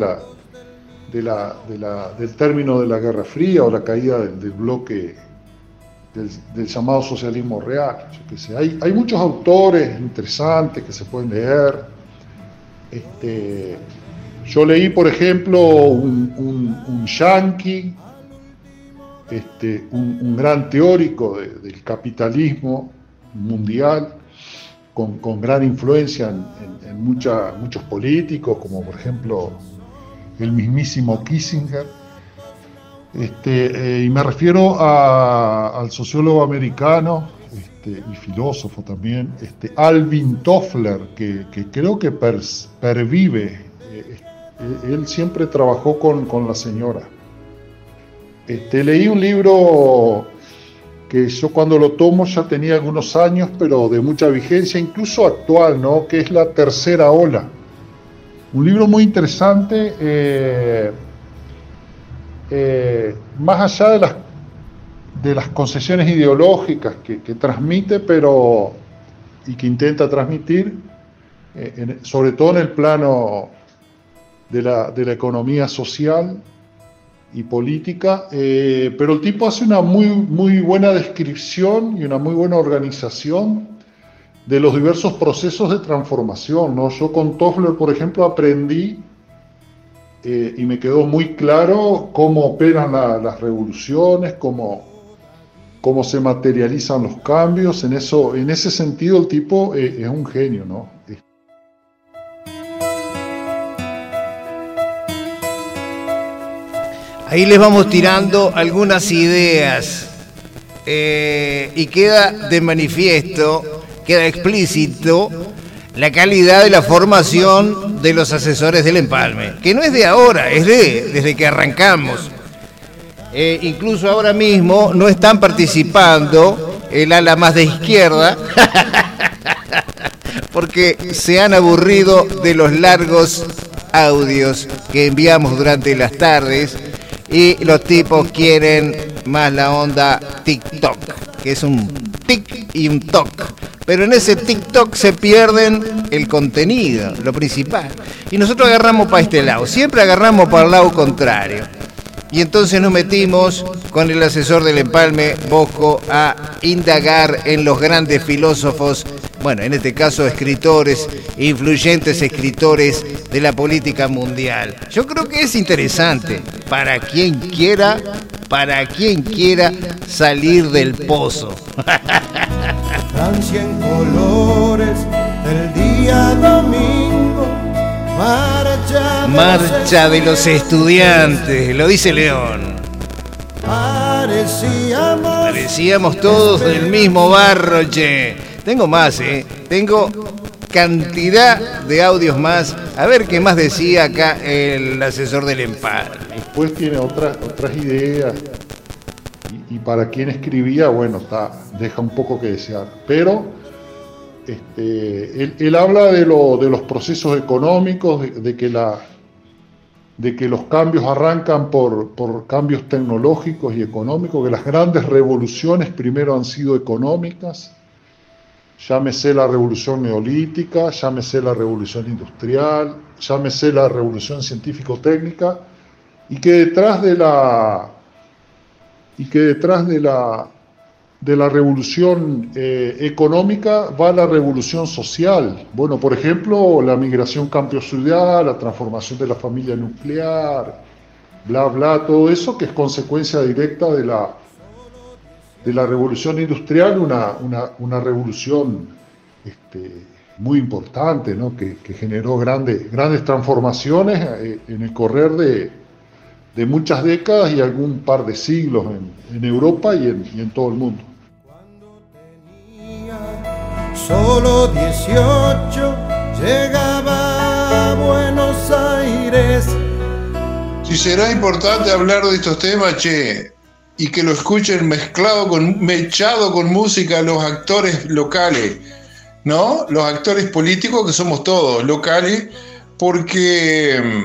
del término de la Guerra Fría o la caída del bloque del llamado socialismo real. Yo qué sé. Hay muchos autores interesantes que se pueden leer. Yo leí, por ejemplo, un yanqui un gran teórico del capitalismo mundial, con gran influencia en muchos políticos, como por ejemplo el mismísimo Kissinger. Y me refiero al sociólogo americano y filósofo también, Alvin Toffler, que creo que pervive. Él siempre trabajó con la señora. Leí un libro que yo cuando lo tomo ya tenía algunos años, pero de mucha vigencia, incluso actual, ¿no? Que es La Tercera Ola. Un libro muy interesante, más allá de las concesiones ideológicas que transmite, y que intenta transmitir, sobre todo en el plano de la economía social y política, pero el tipo hace una muy buena descripción y una muy buena organización de los diversos procesos de transformación, ¿no? Yo con Toffler, por ejemplo, aprendí y me quedó muy claro cómo operan las revoluciones, cómo se materializan los cambios. En ese sentido el tipo es un genio, ¿no? Ahí les vamos tirando algunas ideas y queda de manifiesto, queda explícito la calidad de la formación de los asesores del Empalme, que no es de ahora, es desde que arrancamos. Incluso ahora mismo no están participando el ala más de izquierda porque se han aburrido de los largos audios que enviamos durante las tardes y los tipos quieren más la onda TikTok, que es un tic y un toc. Pero en ese TikTok se pierden el contenido, lo principal. Y nosotros agarramos para este lado, siempre agarramos para el lado contrario. Y entonces nos metimos con el asesor del Empalme, Bosco, a indagar en los grandes filósofos, bueno, en este caso escritores, influyentes escritores de la política mundial. Yo creo que es interesante para quien quiera salir del pozo. Francia en colores del día domingo, marcha de los estudiantes, lo dice León. Parecíamos todos del mismo barro, che. Tengo más, tengo cantidad de audios más. A ver qué más decía acá el asesor del Empalme. Después tiene otras ideas. Y para quien escribía, bueno, deja un poco que desear. Pero él habla de los procesos económicos, de que los cambios arrancan por cambios tecnológicos y económicos, que las grandes revoluciones primero han sido económicas, llámese la revolución neolítica, llámese la revolución industrial, llámese la revolución científico-técnica, y que detrás de la revolución económica va la revolución social. Bueno, por ejemplo, la migración campo-ciudad, la transformación de la familia nuclear, bla, bla, todo eso que es consecuencia directa de la revolución industrial, una revolución muy importante, ¿no? que generó grandes transformaciones en el correr de muchas décadas y algún par de siglos en Europa y en todo el mundo. Cuando tenía solo 18, llegaba a Buenos Aires. Si será importante hablar de estos temas, che, y que lo escuchen mechado con música los actores locales, ¿no? Los actores políticos que somos todos locales, porque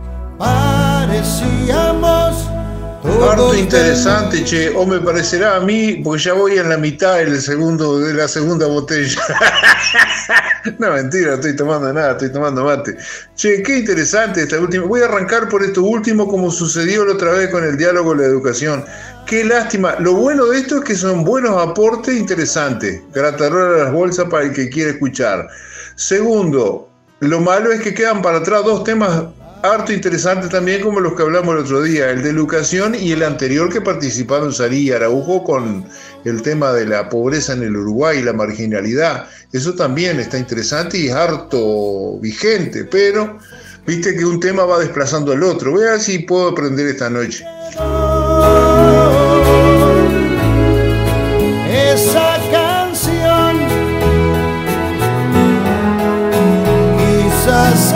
parecíamos harto interesante, che, o me parecerá a mí, porque ya voy en la mitad de la segunda botella. No, mentira, no estoy tomando nada, estoy tomando mate. Che, qué interesante esta última. Voy a arrancar por esto último, como sucedió la otra vez con el diálogo de la educación. Qué lástima. Lo bueno de esto es que son buenos aportes interesantes. Gratarola a las bolsas para el que quiere escuchar. Segundo, lo malo es que quedan para atrás dos temas harto interesantes también, como los que hablamos el otro día, el de educación y el anterior que participaron Sarí y Araujo con el tema de la pobreza en el Uruguay y la marginalidad. Eso también está interesante y es harto vigente, pero viste que un tema va desplazando al otro. Voy a ver si puedo aprender esta noche. Esa canción quizás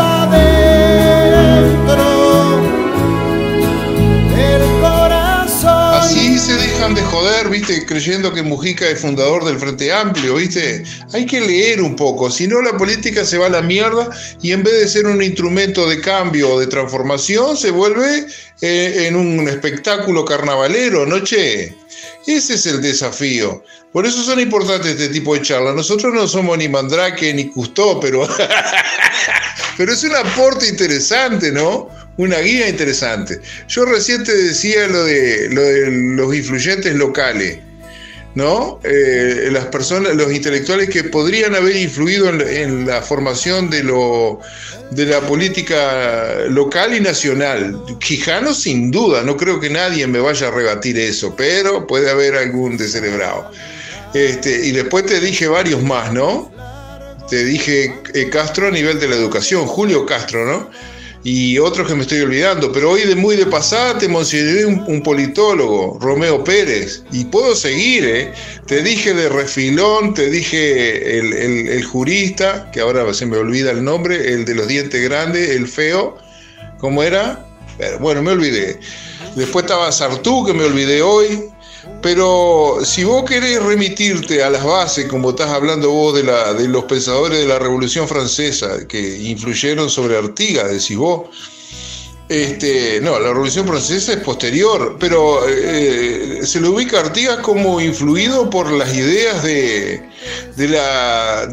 adentro del corazón. Así se dejan de joder, viste, creyendo que Mujica es fundador del Frente Amplio, viste. Hay que leer un poco, si no la política se va a la mierda y en vez de ser un instrumento de cambio o de transformación se vuelve en un espectáculo carnavalero, ¿no, che? Ese es el desafío. Por eso son importantes este tipo de charlas. Nosotros no somos ni Mandrake ni Cousteau, pero es un aporte interesante, ¿no? Una guía interesante. Yo recién te decía lo de los influyentes locales, ¿no? Las personas, los intelectuales que podrían haber influido en la formación de la política local y nacional. Quijano sin duda, no creo que nadie me vaya a rebatir eso, pero puede haber algún descerebrado. Y después te dije varios más, ¿no? Te dije Castro a nivel de la educación, Julio Castro, ¿no? Y otros que me estoy olvidando, pero hoy muy de pasada te mencioné un politólogo, Romeo Pérez, y puedo seguir, ¿eh? Te dije de refilón, te dije el jurista, que ahora se me olvida el nombre, el de los dientes grandes, el feo, ¿cómo era? Bueno, me olvidé. Después estaba Sartú, que me olvidé hoy. Pero si vos querés remitirte a las bases, como estás hablando vos de los pensadores de la Revolución Francesa que influyeron sobre Artigas, decís vos, no, la Revolución Francesa es posterior, pero se le ubica a Artigas como influido por las ideas de la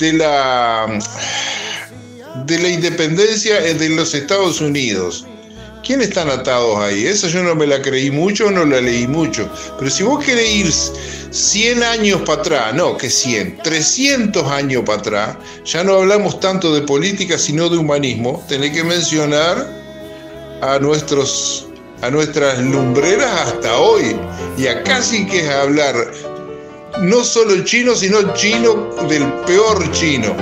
independencia de los Estados Unidos. ¿Quiénes están atados ahí? Esa yo no me la creí mucho, no la leí mucho. Pero si vos querés ir 100 años para atrás, no, que 100, 300 años para atrás, ya no hablamos tanto de política, sino de humanismo, tenés que mencionar a nuestras lumbreras hasta hoy. Y acá sí que es hablar no solo el chino, sino el chino del peor chino.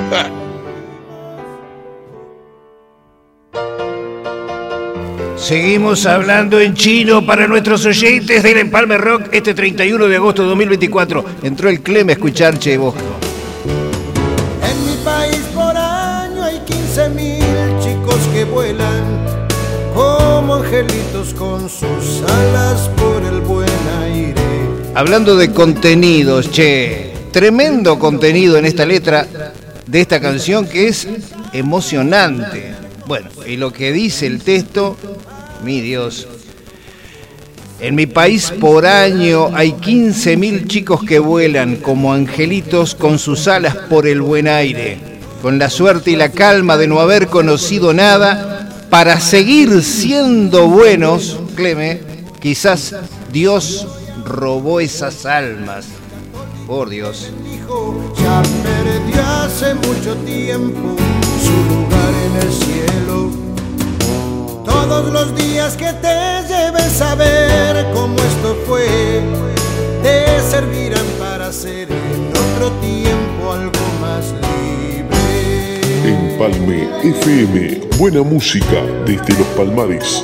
Seguimos hablando en chino para nuestros oyentes del Empalme Rock este 31 de agosto de 2024. Entró el Clem a escuchar Che Bosco. En mi país por año hay 15.000 chicos que vuelan como angelitos con sus alas por el buen aire. Hablando de contenidos, che, tremendo contenido en esta letra de esta canción que es emocionante. Bueno, y lo que dice el texto, mi Dios. En mi país por año hay 15.000 chicos que vuelan como angelitos con sus alas por el buen aire, con la suerte y la calma de no haber conocido nada, para seguir siendo buenos, Cleme, quizás Dios robó esas almas. Por Dios. Ya perdió hace mucho tiempo su lugar en el cielo. Todos los días que te lleves a ver cómo esto fue, te servirán para ser en otro tiempo algo más libre. Empalme FM, buena música desde Los Palmares.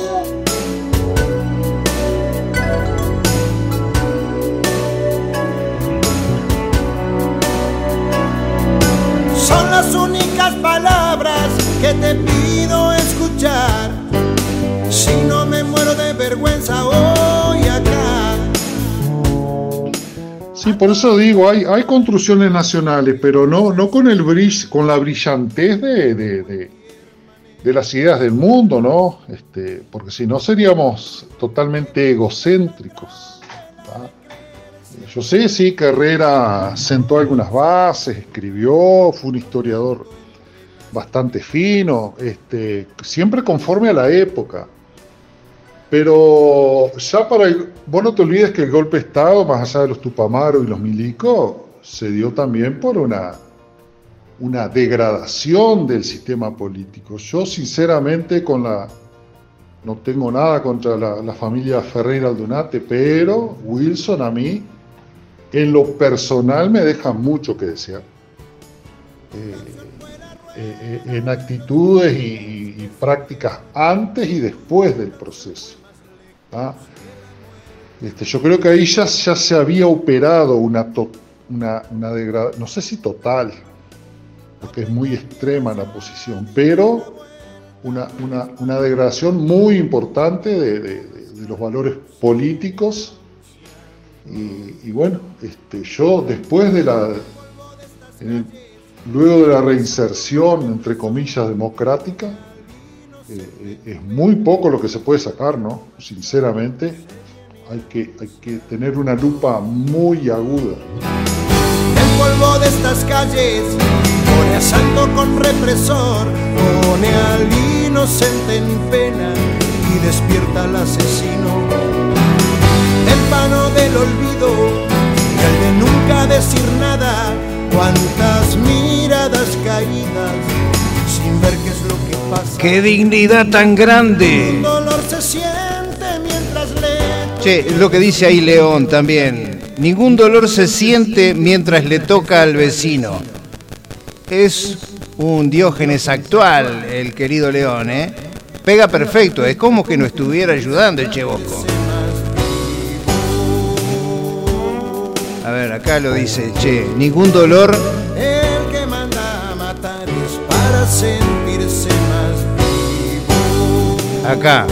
Son las únicas palabras que te pido escuchar. Si no me muero de vergüenza hoy acá. Sí, por eso digo, hay construcciones nacionales, pero no con con la brillantez de las ideas del mundo, ¿no? Porque si no seríamos totalmente egocéntricos, ¿tá? Yo sé, sí, que Herrera sentó algunas bases, escribió, fue un historiador bastante fino, siempre conforme a la época. Pero ya vos no te olvides que el golpe de Estado, más allá de los Tupamaros y los milicos, se dio también por una una degradación del sistema político. Yo sinceramente no tengo nada contra la familia Ferreira Aldunate, pero Wilson a mí, en lo personal, me deja mucho que desear. En actitudes y prácticas antes y después del proceso. Yo creo que ahí ya se había operado una degradación, no sé si total, porque es muy extrema la posición, pero una degradación muy importante de los valores políticos. Y bueno, yo después luego de la reinserción, entre comillas, democrática, es muy poco lo que se puede sacar, ¿no? Sinceramente, hay que tener una lupa muy aguda. El polvo de estas calles pone a santo con represor, pone al inocente en pena y despierta al asesino. El pano del olvido y el de nunca decir nada, cuántas miradas caídas sin ver qué es lo que pasa. ¡Qué dignidad tan grande! Un dolor se siente mientras le... Che, lo que dice ahí León también. Ningún dolor se siente mientras le toca al vecino. Es un Diógenes actual, el querido León, ¿eh? Pega perfecto, es como que no estuviera ayudando el Che Bosco. A ver, acá lo dice, che, ningún dolor. El que manda a matar es para sentirse más vivo. Acá.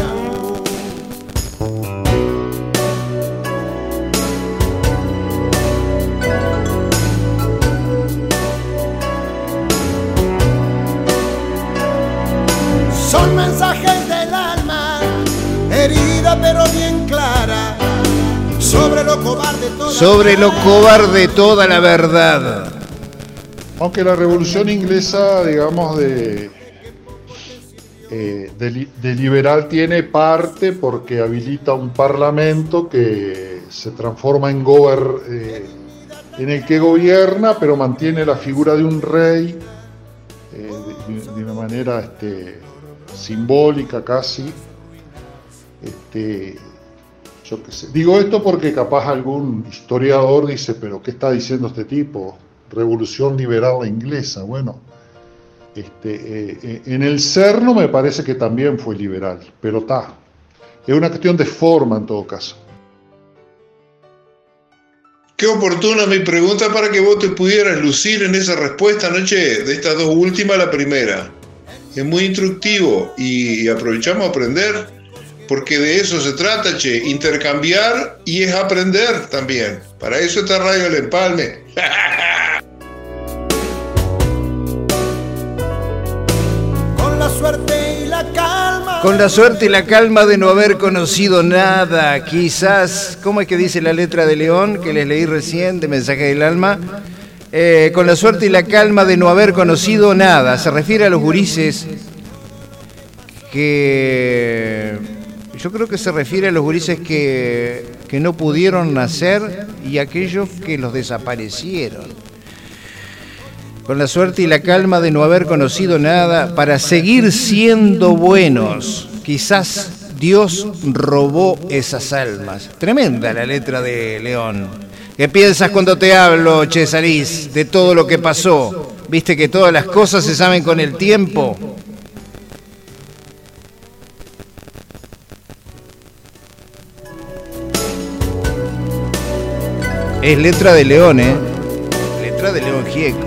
Son mensajes del alma, herida pero bien clara, sobre lo cobarde toda la verdad. Aunque la Revolución Inglesa, digamos, de liberal tiene parte porque habilita un parlamento que se transforma en el que gobierna, pero mantiene la figura de un rey de una manera simbólica casi. Yo qué sé. Digo esto porque capaz algún historiador dice, pero ¿qué está diciendo este tipo? Revolución liberal inglesa. Bueno, en el CERNO me parece que también fue liberal, pero está. Es una cuestión de forma en todo caso. Qué oportuna mi pregunta para que vos te pudieras lucir en esa respuesta, anoche, de estas dos últimas, la primera. Es muy instructivo y aprovechamos a aprender. Porque de eso se trata, che, intercambiar y es aprender también. Para eso está Radio El Empalme. Con la suerte y la calma. Con la suerte y la calma de no haber conocido nada, quizás, ¿cómo es que dice la letra de León, que les leí recién, de Mensaje del Alma? Con la suerte y la calma de no haber conocido nada. Se refiere a los gurises que... Yo creo que se refiere a los gurises que no pudieron nacer y a aquellos que los desaparecieron. Con la suerte y la calma de no haber conocido nada, para seguir siendo buenos. Quizás Dios robó esas almas. Tremenda la letra de León. ¿Qué piensas cuando te hablo, Che Salís, de todo lo que pasó? ¿Viste que todas las cosas se saben con el tiempo? Es letra de León, ¿eh? Letra de León Gieco.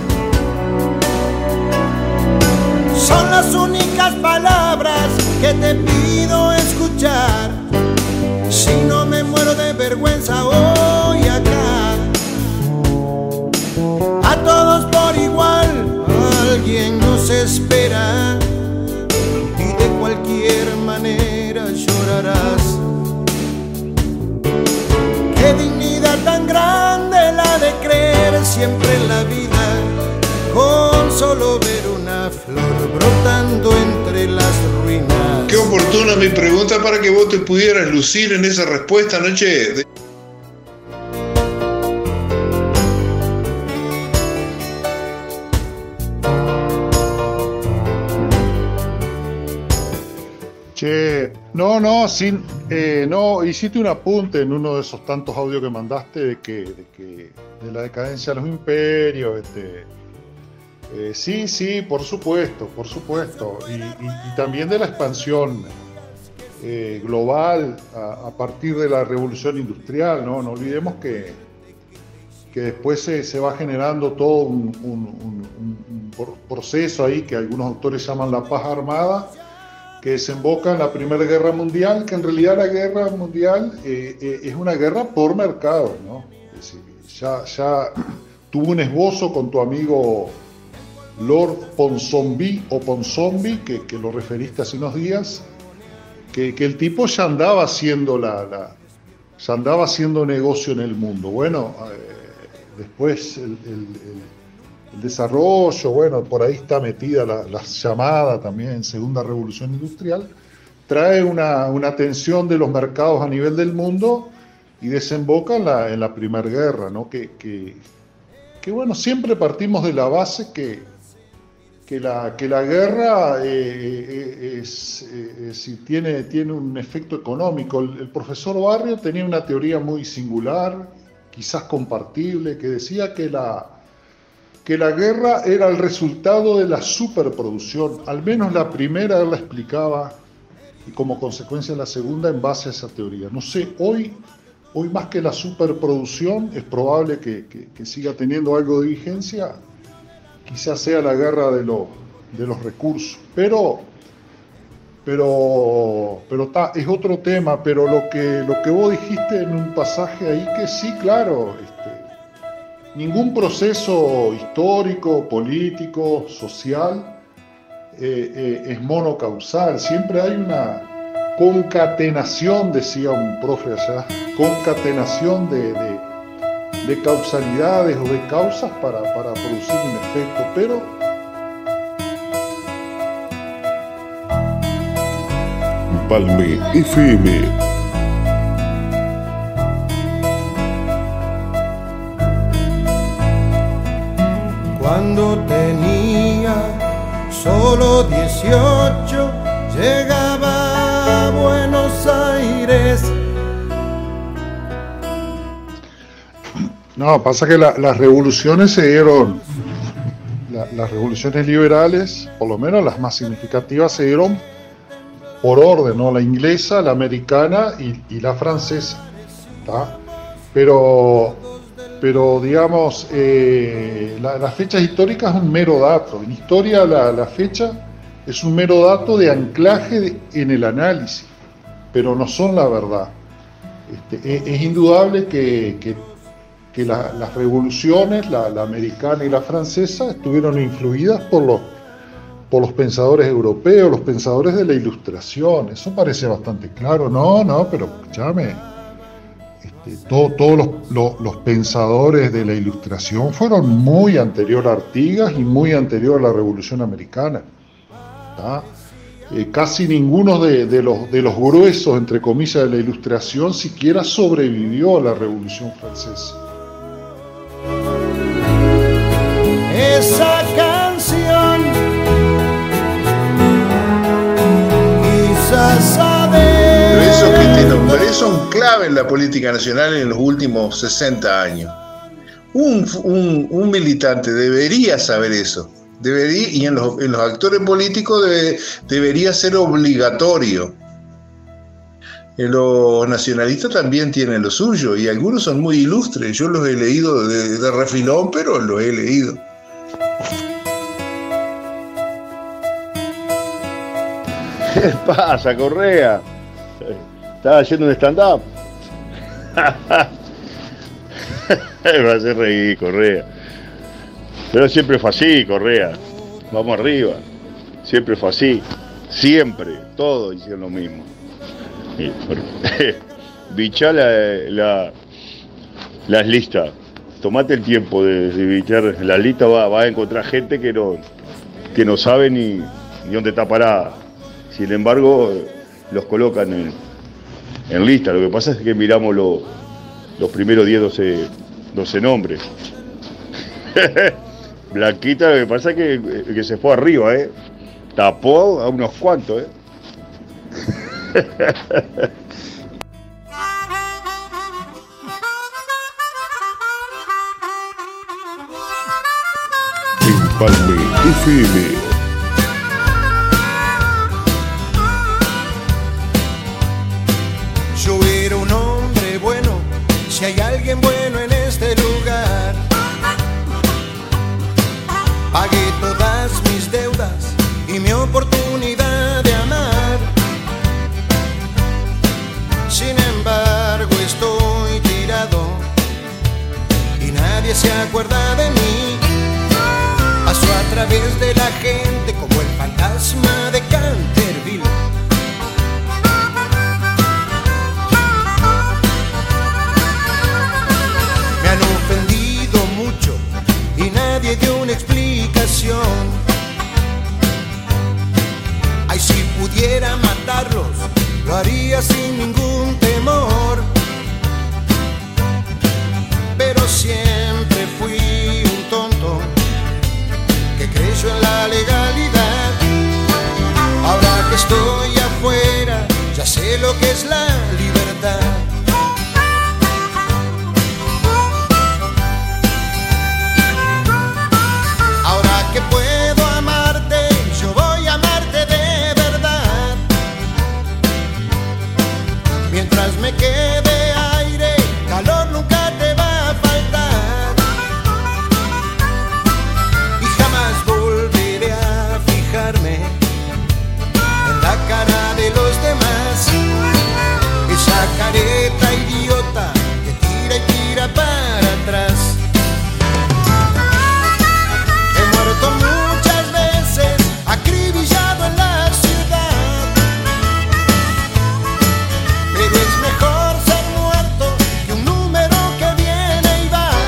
Son las únicas palabras que te pido escuchar. Si no me muero de vergüenza hoy acá. A todos por igual, alguien nos espera. Y de cualquier manera llorarás. Qué dignidad tan grande la de creer siempre en la vida, con solo ver una flor brotando entre las ruinas. Qué oportuna mi pregunta para que vos te pudieras lucir en esa respuesta anoche. No, hiciste un apunte en uno de esos tantos audios que mandaste de la decadencia de los imperios. Sí, por supuesto. Y también de la expansión global a partir de la revolución industrial, ¿no? No olvidemos que después se va generando todo un proceso ahí que algunos autores llaman la paz armada, que desemboca en la Primera Guerra Mundial, que en realidad la Guerra Mundial es una guerra por mercado, ¿no? Es decir, ya tuvo un esbozo con tu amigo Lord Ponsonby, que lo referiste hace unos días, que el tipo ya andaba haciendo ya andaba haciendo negocio en el mundo. Bueno, después el desarrollo, bueno, por ahí está metida la llamada también Segunda Revolución Industrial, trae una tensión de los mercados a nivel del mundo y desemboca en la Primera Guerra, ¿no? Que bueno, siempre partimos de la base que la guerra tiene un efecto económico. El profesor Barrio tenía una teoría muy singular, quizás compartible, que decía que la guerra era el resultado de la superproducción. Al menos la primera él la explicaba, y como consecuencia la segunda en base a esa teoría. No sé, hoy más que la superproducción, es probable que siga teniendo algo de vigencia, quizás sea la guerra de los recursos, pero es otro tema. Pero lo que vos dijiste en un pasaje ahí, que sí, claro, ningún proceso histórico, político, social es monocausal. Siempre hay una concatenación, decía un profe allá, concatenación de causalidades o de causas para producir un efecto, pero Empalme FM. Cuando tenía solo 18, llegaba a Buenos Aires. no, pasa que las revoluciones se dieron, las revoluciones liberales, por lo menos las más significativas, se dieron por orden, ¿no? La inglesa, la americana y la francesa, ¿tá? Pero digamos, las fechas históricas es un mero dato. En historia la fecha es un mero dato de anclaje en el análisis, pero no son la verdad. Es indudable que las revoluciones, la americana y la francesa, estuvieron influidas por los pensadores europeos, los pensadores de la Ilustración. Eso parece bastante claro. No, pero escúchame, todos los pensadores de la Ilustración fueron muy anterior a Artigas y muy anterior a la Revolución Americana, ¿tá? Casi ninguno de los gruesos, entre comillas, de la Ilustración siquiera sobrevivió a la Revolución Francesa. Esa canción quizás sabe. Pero esos que te nombré son clave en la política nacional en los últimos 60 años. Un militante debería saber eso. Debería, y en los actores políticos debería ser obligatorio. Los nacionalistas también tienen lo suyo, y algunos son muy ilustres. Yo los he leído de refilón, pero los he leído. ¿Qué pasa, Correa? ¿Estás haciendo un stand-up? Me va a hacer reír, Correa. Pero siempre fue así, Correa. Vamos arriba. Siempre fue así. Siempre. Todos hicieron lo mismo. Bichá las listas. Tomate el tiempo de bichar las listas. Va a encontrar gente que no sabe ni dónde está parada. Sin embargo, los colocan en lista. Lo que pasa es que miramos los primeros 10, 12 nombres. Blanquita, lo que pasa es que se fue arriba, tapó a unos cuantos, Empalme FM. Yo era un hombre bueno, si hay alguien bueno en este lugar. Pagué todas mis deudas y mi oportunidad de amar. Sin embargo estoy tirado y nadie se acuerda de mí. Paso a través de la gente como el fantasma de Canterville. Me han ofendido mucho y nadie dio una explicación. Ay, si pudiera matarlos, lo haría sin ningún temor. Pero siempre fui un tonto que creyó en la legalidad. Ahora que estoy afuera, ya sé lo que es la libertad. Ahora que puedo amarte, yo voy a amarte de verdad. Mientras me quede aire, calor nunca te va a faltar. Y jamás volveré a fijarme en la cara de los demás. Esa careta idiota que tira y tira para atrás. He muerto muchas veces, acribillado en la ciudad. Pero es mejor ser muerto que un número que viene y va.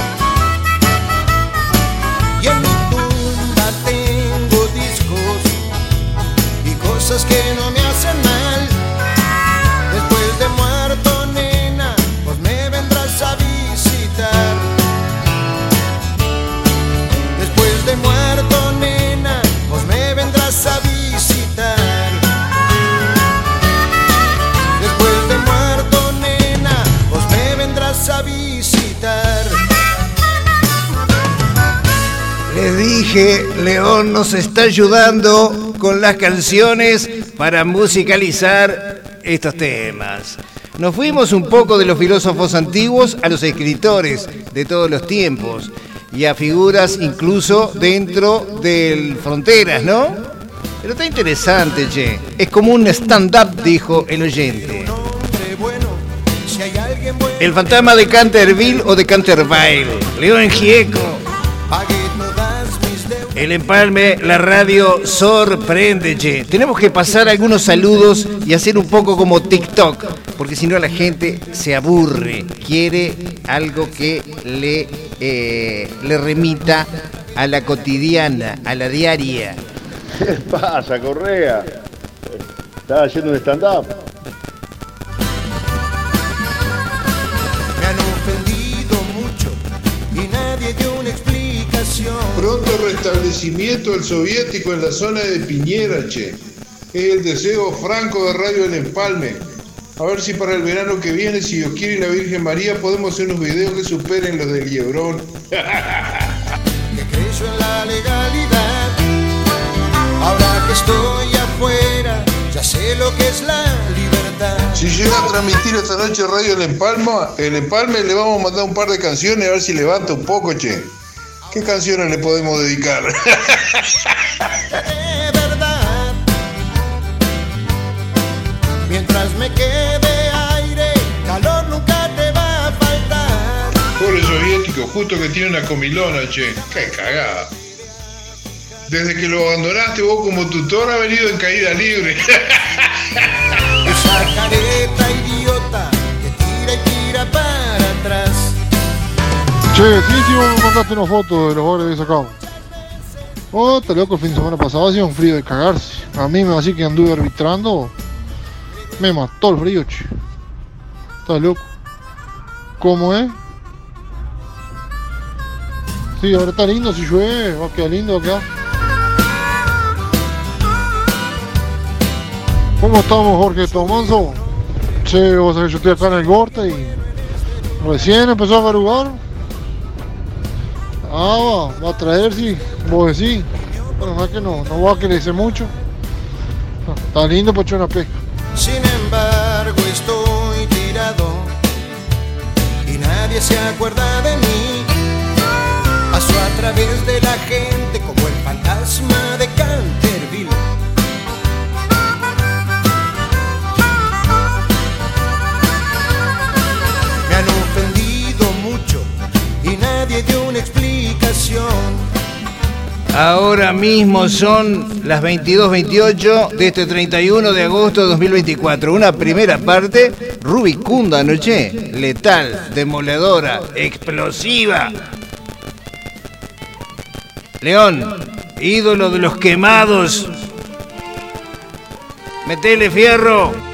Y en mi tumba tengo discos y cosas que no me hacen mal. Después de muerto, nena, pues me vendrás a visitar. Después de muerto, nena, pues me vendrás a visitar. Después de muerto, nena, pues me vendrás a visitar. Les dije, León nos está ayudando con las canciones para musicalizar estos temas. Nos fuimos un poco de los filósofos antiguos a los escritores de todos los tiempos y a figuras incluso dentro del Fronteras, ¿no? Pero está interesante, che. Es como un stand-up, dijo el oyente. El fantasma de Canterville o de Canterville. León Gieco. El empalme, la radio sorprende, che. Tenemos que pasar algunos saludos y hacer un poco como TikTok, porque si no la gente se aburre. Quiere algo que le remita a la cotidiana, a la diaria. ¿Qué pasa, Correa? Estaba haciendo un stand-up. Me han ofendido mucho y nadie dio una explicación. Pronto restablecimiento del soviético en la zona de Piñera, che. Es el deseo franco de Radio El Empalme. A ver si para el verano que viene, si Dios quiere y la Virgen María, podemos hacer unos videos que superen los del Liebrón. Que creyó en la legalidad. Ahora que estoy afuera, ya sé lo que es la libertad. Si llega a transmitir esta noche Radio El Empalme, le vamos a mandar un par de canciones a ver si levanta un poco, che. ¿Qué canciones le podemos dedicar? De verdad. Mientras me quede aire, calor nunca te va a faltar. Pobre soviético, justo que tiene una comilona, che. ¡Qué cagada! Desde que lo abandonaste vos como tutor, ha venido en caída libre. Esa careta idiota que tira y tira para atrás. Che, sí, vos me mandaste una foto de los goles que sacamos. Oh, está loco, el fin de semana pasado hacía un frío de cagarse. A mí me así que anduve arbitrando. Me mató el frío, che. Está loco. ¿Cómo es? Sí, ahora está lindo, si llueve, va a quedar lindo, va a quedar. ¿Cómo estamos, Jorge Tomanzo? Che, vos sabés que yo estoy acá en el Gorte y recién empezó a garugar. Va a traer, sí, vos decís. Bueno, no es que no va a crecer mucho. Está lindo para echar una pesca. Sin embargo estoy tirado y nadie se acuerda de mí. Paso a través de la gente como el fantasma de Canterville. Me han ofendido mucho y nadie dio una explicación. Ahora mismo son las 22:28 de este 31 de agosto de 2024. Una primera parte rubicunda anoche, letal, demoledora, explosiva. León, ídolo de los quemados. Metele fierro.